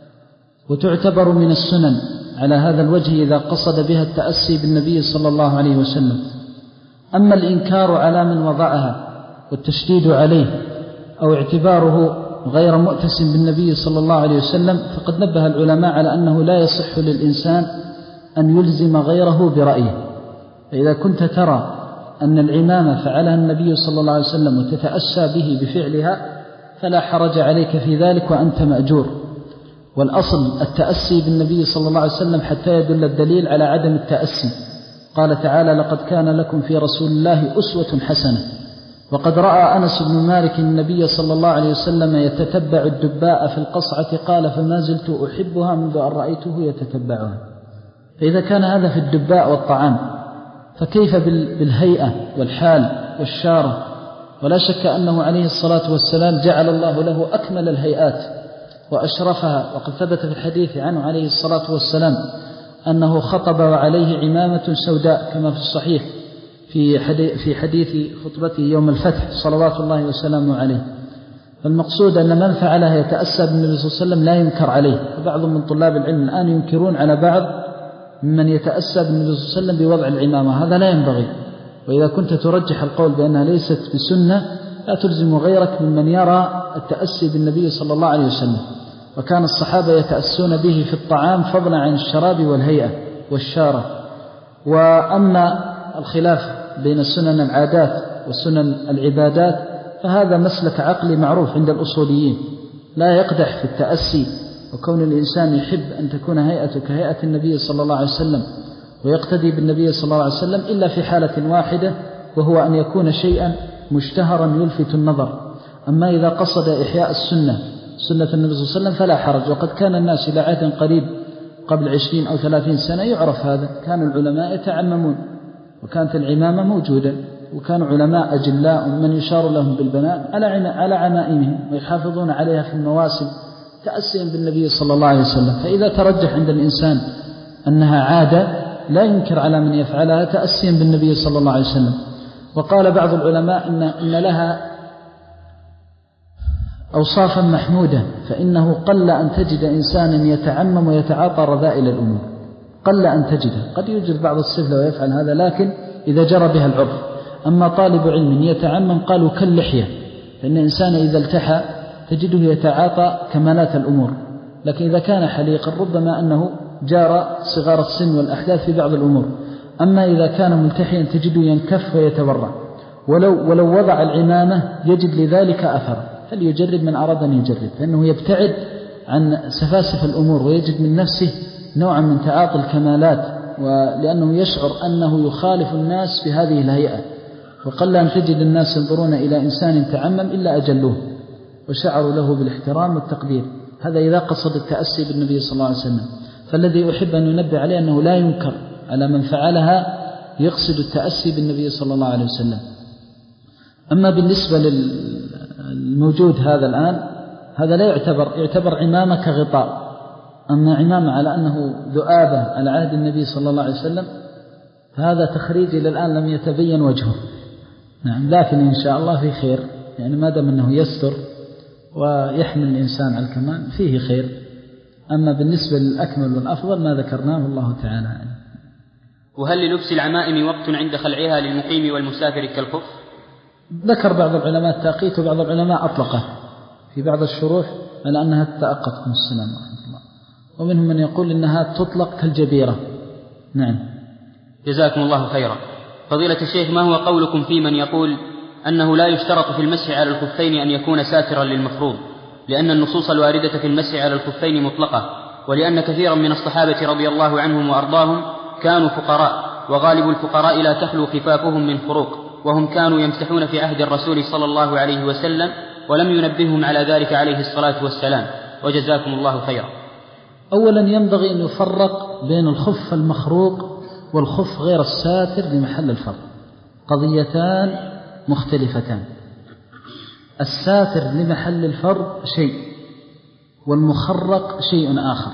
وتعتبر من السنن على هذا الوجه إذا قصد بها التأسي بالنبي صلى الله عليه وسلم. أما الإنكار على من وضعها والتشديد عليه أو اعتباره غير مؤتسم بالنبي صلى الله عليه وسلم فقد نبه العلماء على أنه لا يصح للإنسان أن يلزم غيره برأيه. فإذا كنت ترى أن العمامة فعلها النبي صلى الله عليه وسلم وتتأسى به بفعلها فلا حرج عليك في ذلك وأنت مأجور. والأصل التأسي بالنبي صلى الله عليه وسلم حتى يدل الدليل على عدم التأسي. قال تعالى: لقد كان لكم في رسول الله أسوة حسنة. وقد رأى أنس بن مالك النبي صلى الله عليه وسلم يتتبع الدباء في القصعة، قال: فما زلت أحبها منذ أن رأيته يتتبعها. فإذا كان هذا في الدباء والطعام فكيف بالهيئة والحال والشارة؟ ولا شك أنه عليه الصلاة والسلام جعل الله له أكمل الهيئات وأشرفها. وقد ثبت في الحديث عنه عليه الصلاة والسلام أنه خطب وعليه عمامة سوداء كما في الصحيح في حديث خطبته يوم الفتح صلوات الله وسلامه عليه. فالمقصود أن من فعلها يتأسى بالنبي صلى الله عليه وسلم لا ينكر عليه. وبعض من طلاب العلم الآن ينكرون على بعض ممن يتأسى بالنبي صلى الله عليه وسلم بوضع العمامة، هذا لا ينبغي. وإذا كنت ترجح القول بأنها ليست بسنة لا تلزم غيرك ممن يرى التأسي بالنبي صلى الله عليه وسلم. وكان الصحابة يتأسون به في الطعام فضلا عن الشراب والهيئة والشارة. وأما الخلاف بين السنن العادات وسنن العبادات فهذا مسلك عقلي معروف عند الأصوليين، لا يقدح في التأسي. وكون الإنسان يحب أن تكون هيئته كهيئة النبي صلى الله عليه وسلم ويقتدي بالنبي صلى الله عليه وسلم إلا في حالة واحدة، وهو أن يكون شيئا مشتهرا يلفت النظر. أما إذا قصد إحياء السنة سنة النبي صلى الله عليه وسلم فلا حرج. وقد كان الناس إلى عهد قريب قبل عشرين أو ثلاثين سنة يعرف هذا، كان العلماء يتعممون وكانت العمامة موجودة، وكانوا علماء أجلاء من يشار لهم بالبناء على عمائمهم ويحافظون عليها في المواسم تأسيا بالنبي صلى الله عليه وسلم. فإذا ترجح عند الإنسان أنها عادة لا ينكر على من يفعلها تأسيا بالنبي صلى الله عليه وسلم. وقال بعض العلماء إن, إن لها أوصافا محمودة، فإنه قل أن تجد إنسانا يتعمم ويتعاطى رذائل الأمور، قل أن تجده. قد يوجد بعض السفلى ويفعل هذا لكن إذا جرى بها العرف. أما طالب علم يتعمم قالوا كاللحية، فإن الإنسان إذا التحى تجده يتعاطى كمالات الأمور، لكن إذا كان حليقا ربما أنه جار صغار السن والأحداث في بعض الأمور. أما إذا كان ملتحيا تجده ينكف ويتورع، ولو, ولو وضع العمامة يجد لذلك أثر. فليجرب من أراد أن يجرب، فإنه يبتعد عن سفاسف الأمور ويجد من نفسه نوعا من تعاطي الكمالات، ولأنه يشعر أنه يخالف الناس بهذه الهيئة. وقل أن تجد الناس ينظرون إلى إنسان تعمم إلا أجلوه وشعروا له بالاحترام والتقدير. هذا إذا قصد التأسي بالنبي صلى الله عليه وسلم. فالذي أحب أن ينبه عليه أنه لا ينكر على من فعلها يقصد التأسي بالنبي صلى الله عليه وسلم. أما بالنسبة للموجود هذا الآن، هذا لا يعتبر يعتبر عمامة كغطاء. أما عمامة على أنه ذؤابة على عهد النبي صلى الله عليه وسلم فهذا تخريج إلى الآن لم يتبين وجهه. نعم، لكن إن شاء الله في خير، يعني ما دام أنه يستر ويحمل الإنسان على الكمال فيه خير. أما بالنسبة للأكمل والأفضل ما ذكرناه الله تعالى عنه. وهل للبس العمائم وقت عند خلعها للمقيم والمسافر كالخف؟ ذكر بعض العلماء التأقيت وبعض العلماء أطلقه في بعض الشروح على أنها تتأقت من السلام ورحمة الله، ومنهم من يقول إنها تطلق كالجبيرة. نعم. جزاكم الله خيرا. فضيلة الشيخ، ما هو قولكم في من يقول أنه لا يشترط في المسح على الخفين أن يكون ساترا للمفروض، لأن النصوص الواردة في المسح على الخفين مطلقة، ولأن كثيرا من الصحابة رضي الله عنهم وأرضاهم كانوا فقراء، وغالب الفقراء لا تخلو خفافهم من خروق، وهم كانوا يمسحون في عهد الرسول صلى الله عليه وسلم ولم ينبههم على ذلك عليه الصلاة والسلام، وجزاكم الله خيرا. أولا ينبغي أن يفرق بين الخف المخروق والخف غير الساتر لمحل الفرق، قضيتان مختلفتان. الساتر لمحل الفرق شيء، والمخرق شيء آخر.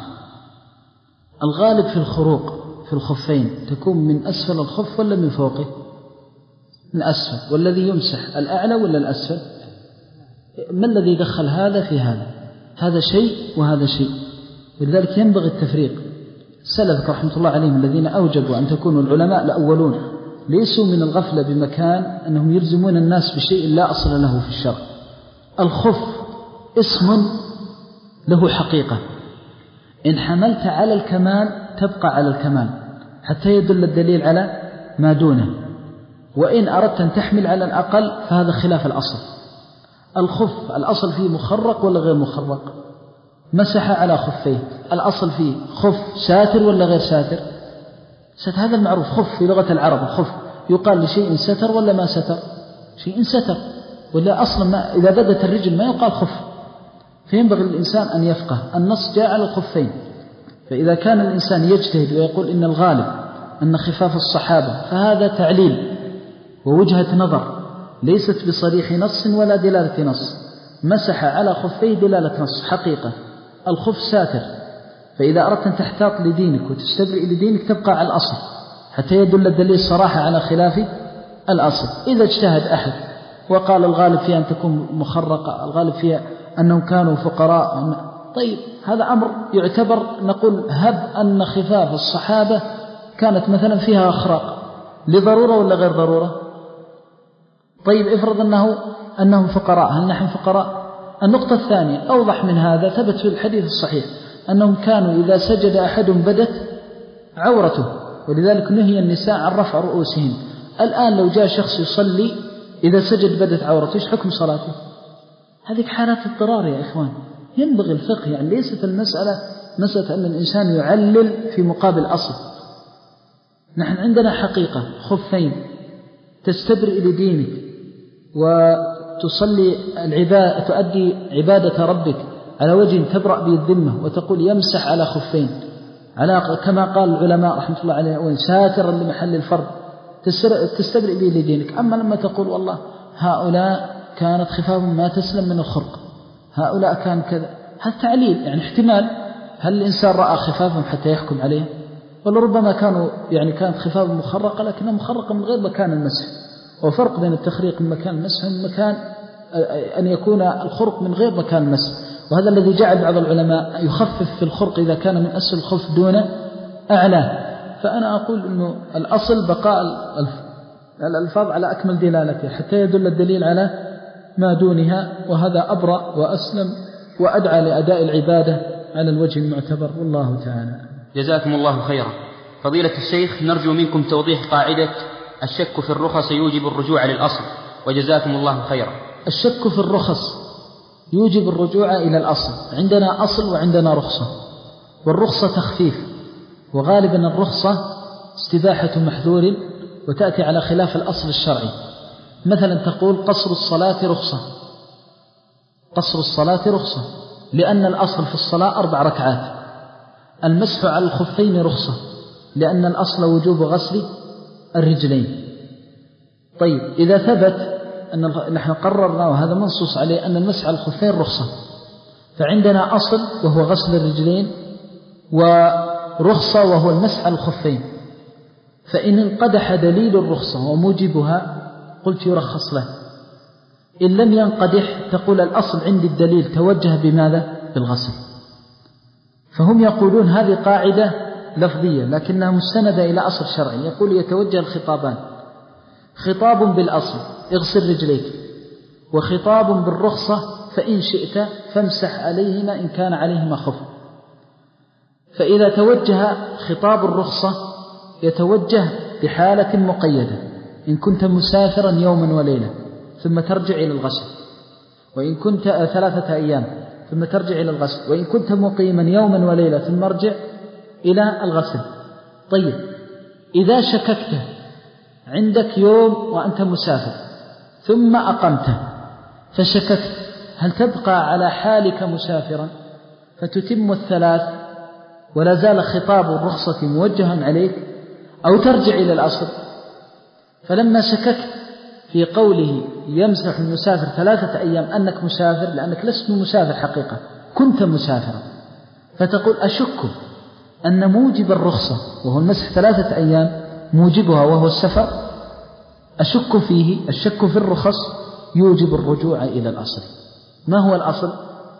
الغالب في الخروق في الخفين تكون من أسفل الخف ولا من فوقه؟ من أسفل. والذي يمسح الأعلى ولا الأسفل؟ ما الذي دخل هذا في هذا؟ هذا شيء وهذا شيء، ولذلك ينبغي التفريق. السلف رحمة الله عليهم الذين أوجبوا أن تكونوا العلماء الأولون ليسوا من الغفلة بمكان أنهم يلزمون الناس بشيء لا أصل له في الشرع. الخف اسم له حقيقة، إن حملت على الكمال تبقى على الكمال حتى يدل الدليل على ما دونه، وإن أردت أن تحمل على الأقل فهذا خلاف الأصل. الخف الأصل فيه مخرق ولا غير مخرق؟ مسح على خفيه، الأصل فيه خف ساتر ولا غير ساتر؟ ستر، هذا المعروف. خف في لغة العرب الخف يقال لشيء ستر ولا ما ستر؟ شيء ستر، ولا أصلا ما إذا بدت الرجل ما يقال خف. فينبغي الإنسان أن يفقه النص جاء على الخفين. فإذا كان الإنسان يجتهد ويقول إن الغالب أن خفاف الصحابة فهذا تعليل ووجهة نظر ليست بصريح نص ولا دلالة نص. مسح على خفيه دلالة نص حقيقة، الخف ساتر. فإذا أردت أن تحتاط لدينك وتستبرئ لدينك تبقى على الأصل حتى يدل الدليل صراحة على خلاف الأصل. إذا اجتهد أحد وقال الغالب فيها أن تكون مخرقة، الغالب فيها أنهم كانوا فقراء، طيب هذا أمر يعتبر، نقول هب أن خفاف الصحابة كانت مثلا فيها أخراق لضرورة ولا غير ضرورة؟ طيب افرض أنه أنهم فقراء، هل نحن فقراء؟ النقطة الثانية أوضح من هذا، ثبت في الحديث الصحيح أنهم كانوا إذا سجد أحدهم بدت عورته، ولذلك نهي النساء عن رفع رؤوسهن. الآن لو جاء شخص يصلي إذا سجد بدت عورته إيش حكم صلاته؟ هذه حالات اضطرار يا إخوان. ينبغي الفقه، يعني ليست المسألة مسألة أن الإنسان يعلل في مقابل أصل. نحن عندنا حقيقة خفين تستبرئ لدينك وتصلي العبادة، تؤدي عبادة ربك على وجه تبرأ به الذمة، وتقول يمسح على خفين على كما قال العلماء رحمة الله عليهم ساترا لمحل الفرض تستبرئ به لدينك. أما لما تقول والله هؤلاء كانت خفافهم ما تسلم من الخرق، هؤلاء كان كذا، هذا تعليل. يعني احتمال هل الإنسان رأى خفافهم حتى يحكم عليه؟ ولربما كانوا يعني كانت خفافهم مخرقة لكنها مخرقة من غير مكان المسح. وفرق بين التخريق من مكان المسح ومن مكان أن يكون الخرق من غير مكان المسح. وهذا الذي جعل بعض العلماء يخفف في الخرق إذا كان من أسفل الخف دون أعلاه. فأنا أقول أنه الأصل بقاء الألفاظ على أكمل دلالته حتى يدل الدليل على ما دونها، وهذا أبرأ وأسلم وأدعى لأداء العبادة على الوجه المعتبر، والله تعالى. جزاكم الله خيرا. فضيلة الشيخ، نرجو منكم توضيح قاعدة الشك في الرخص يوجب الرجوع للأصل، وجزاكم الله خيرا. الشك في الرخص يوجب الرجوع إلى الأصل. عندنا أصل وعندنا رخصة، والرخصة تخفيف، وغالبا الرخصة استباحة محذور وتأتي على خلاف الأصل الشرعي. مثلا تقول قصر الصلاة رخصة، قصر الصلاة رخصة لأن الأصل في الصلاة أربع ركعات. المسح على الخفين رخصة لأن الأصل وجوب غسل الرجلين. طيب إذا ثبت أن نحن قررنا وهذا منصوص عليه أن المسح على الخفين رخصة، فعندنا أصل وهو غسل الرجلين، ورخصة وهو المسح على الخفين. فإن انقدح دليل الرخصة وموجبها قلت يرخص له، إن لم ينقدح تقول الأصل عند الدليل توجه بماذا؟ بالغسل. فهم يقولون هذه قاعدة لفظية لكنها مستندة إلى أصل شرعي، يقول يتوجه الخطابان: خطاب بالأصل اغسل رجليك، وخطاب بالرخصة فإن شئت فامسح عليهما إن كان عليهما خف. فإذا توجه خطاب الرخصة يتوجه بحالة مقيدة: إن كنت مسافرا يوما وليلة ثم ترجع إلى الغسل، وإن كنت ثلاثة أيام ثم ترجع إلى الغسل، وإن كنت مقيما يوما وليلة ثم ارجع إلى الغسل. طيب إذا شككت عندك يوم وأنت مسافر ثم أقمته فشككت، هل تبقى على حالك مسافرا فتتم الثلاث ولا زال خطاب الرخصة موجها عليك، أو ترجع إلى الأصل؟ فلما شككت في قوله يمسح المسافر ثلاثة أيام أنك مسافر، لأنك لست مسافر حقيقة، كنت مسافرا، فتقول أشك أن موجب الرخصة وهو المسح ثلاثة أيام موجبها وهو السفر، أشك فيه. الشك في الرخص يوجب الرجوع إلى الأصل. ما هو الأصل؟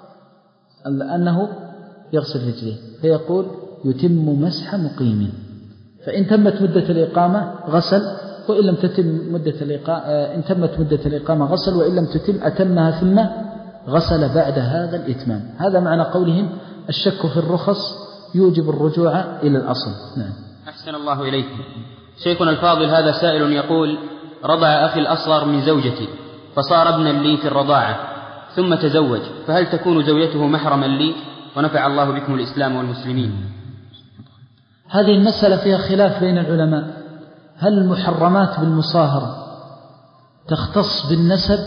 أنه يغسل رجليه، فيقول يتم مسح مقيم، فإن تمت مدة الإقامة غسل، وإن لم تتم مدة الإقامة إن تمت مدة الإقامة غسل، وإن لم تتم أتمها ثم غسل بعد هذا الإتمام. هذا معنى قولهم الشك في الرخص يوجب الرجوع إلى الأصل. نعم. أحسن الله إليكم. شيخنا الفاضل، هذا سائل يقول: رضع أخي الأصغر من زوجتي فصار ابنا لي في الرضاعة ثم تزوج، فهل تكون زوجته محرما لي؟ ونفع الله بكم الإسلام والمسلمين. هذه المسألة فيها خلاف بين العلماء، هل المحرمات بالمصاهرة تختص بالنسب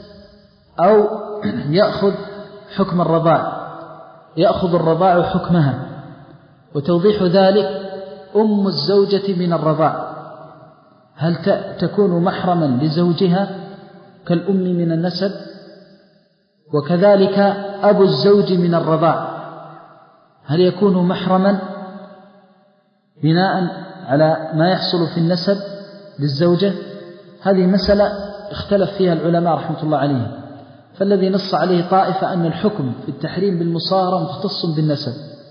أو يأخذ حكم الرضاع، يأخذ الرضاع حكمها؟ وتوضيح ذلك: أم الزوجة من الرضاع هل تكون محرما لزوجها كالأم من النسب؟ وكذلك أبو الزوج من الرضاع هل يكون محرما بناء على ما يحصل في النسب للزوجة؟ هذه مسألة اختلف فيها العلماء رحمة الله عليهم. فالذي نص عليه طائفة أن الحكم في التحريم بالمصاهرة مختص بالنسب،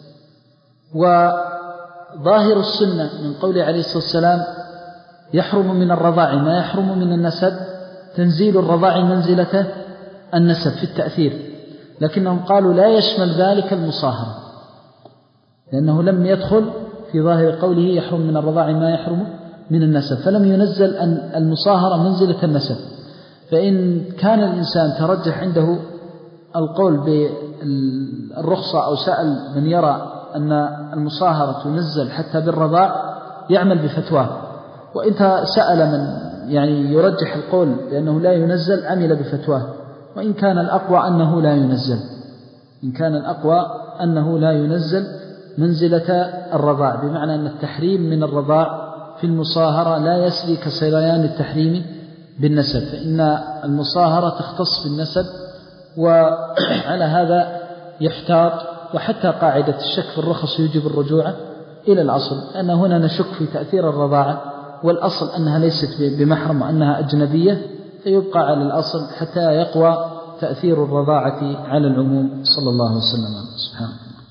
وظاهر السنة من قوله عليه الصلاة والسلام يحرم من الرضاع ما يحرم من النسب، تنزيل الرضاع منزلة النسب في التأثير، لكنهم قالوا لا يشمل ذلك المصاهرة، لأنه لم يدخل في ظاهر قوله يحرم من الرضاع ما يحرم من النسب، فلم ينزل أن المصاهرة منزلة النسب. فإن كان الإنسان ترجح عنده القول بالرخصة أو سأل من يرى أن المصاهرة تنزل حتى بالرضاع يعمل بفتواه، وإن سأل من يعني يرجح القول لأنه لا ينزل عمل بفتواه، وإن كان الأقوى أنه لا ينزل، إن كان الأقوى أنه لا ينزل منزلة الرضاع، بمعنى أن التحريم من الرضاع في المصاهرة لا يسري كسريان التحريم بالنسب، فإن المصاهرة تختص بالنسب، وعلى هذا يحتاط. وحتى قاعدة الشك في الرخص يجب الرجوع إلى الأصل، أن هنا نشك في تأثير الرضاعة، والأصل أنها ليست بمحرم وأنها أجنبية، فيبقى على الأصل حتى يقوى تأثير الرضاعة على العموم. صلى الله وسلم. سبحانه.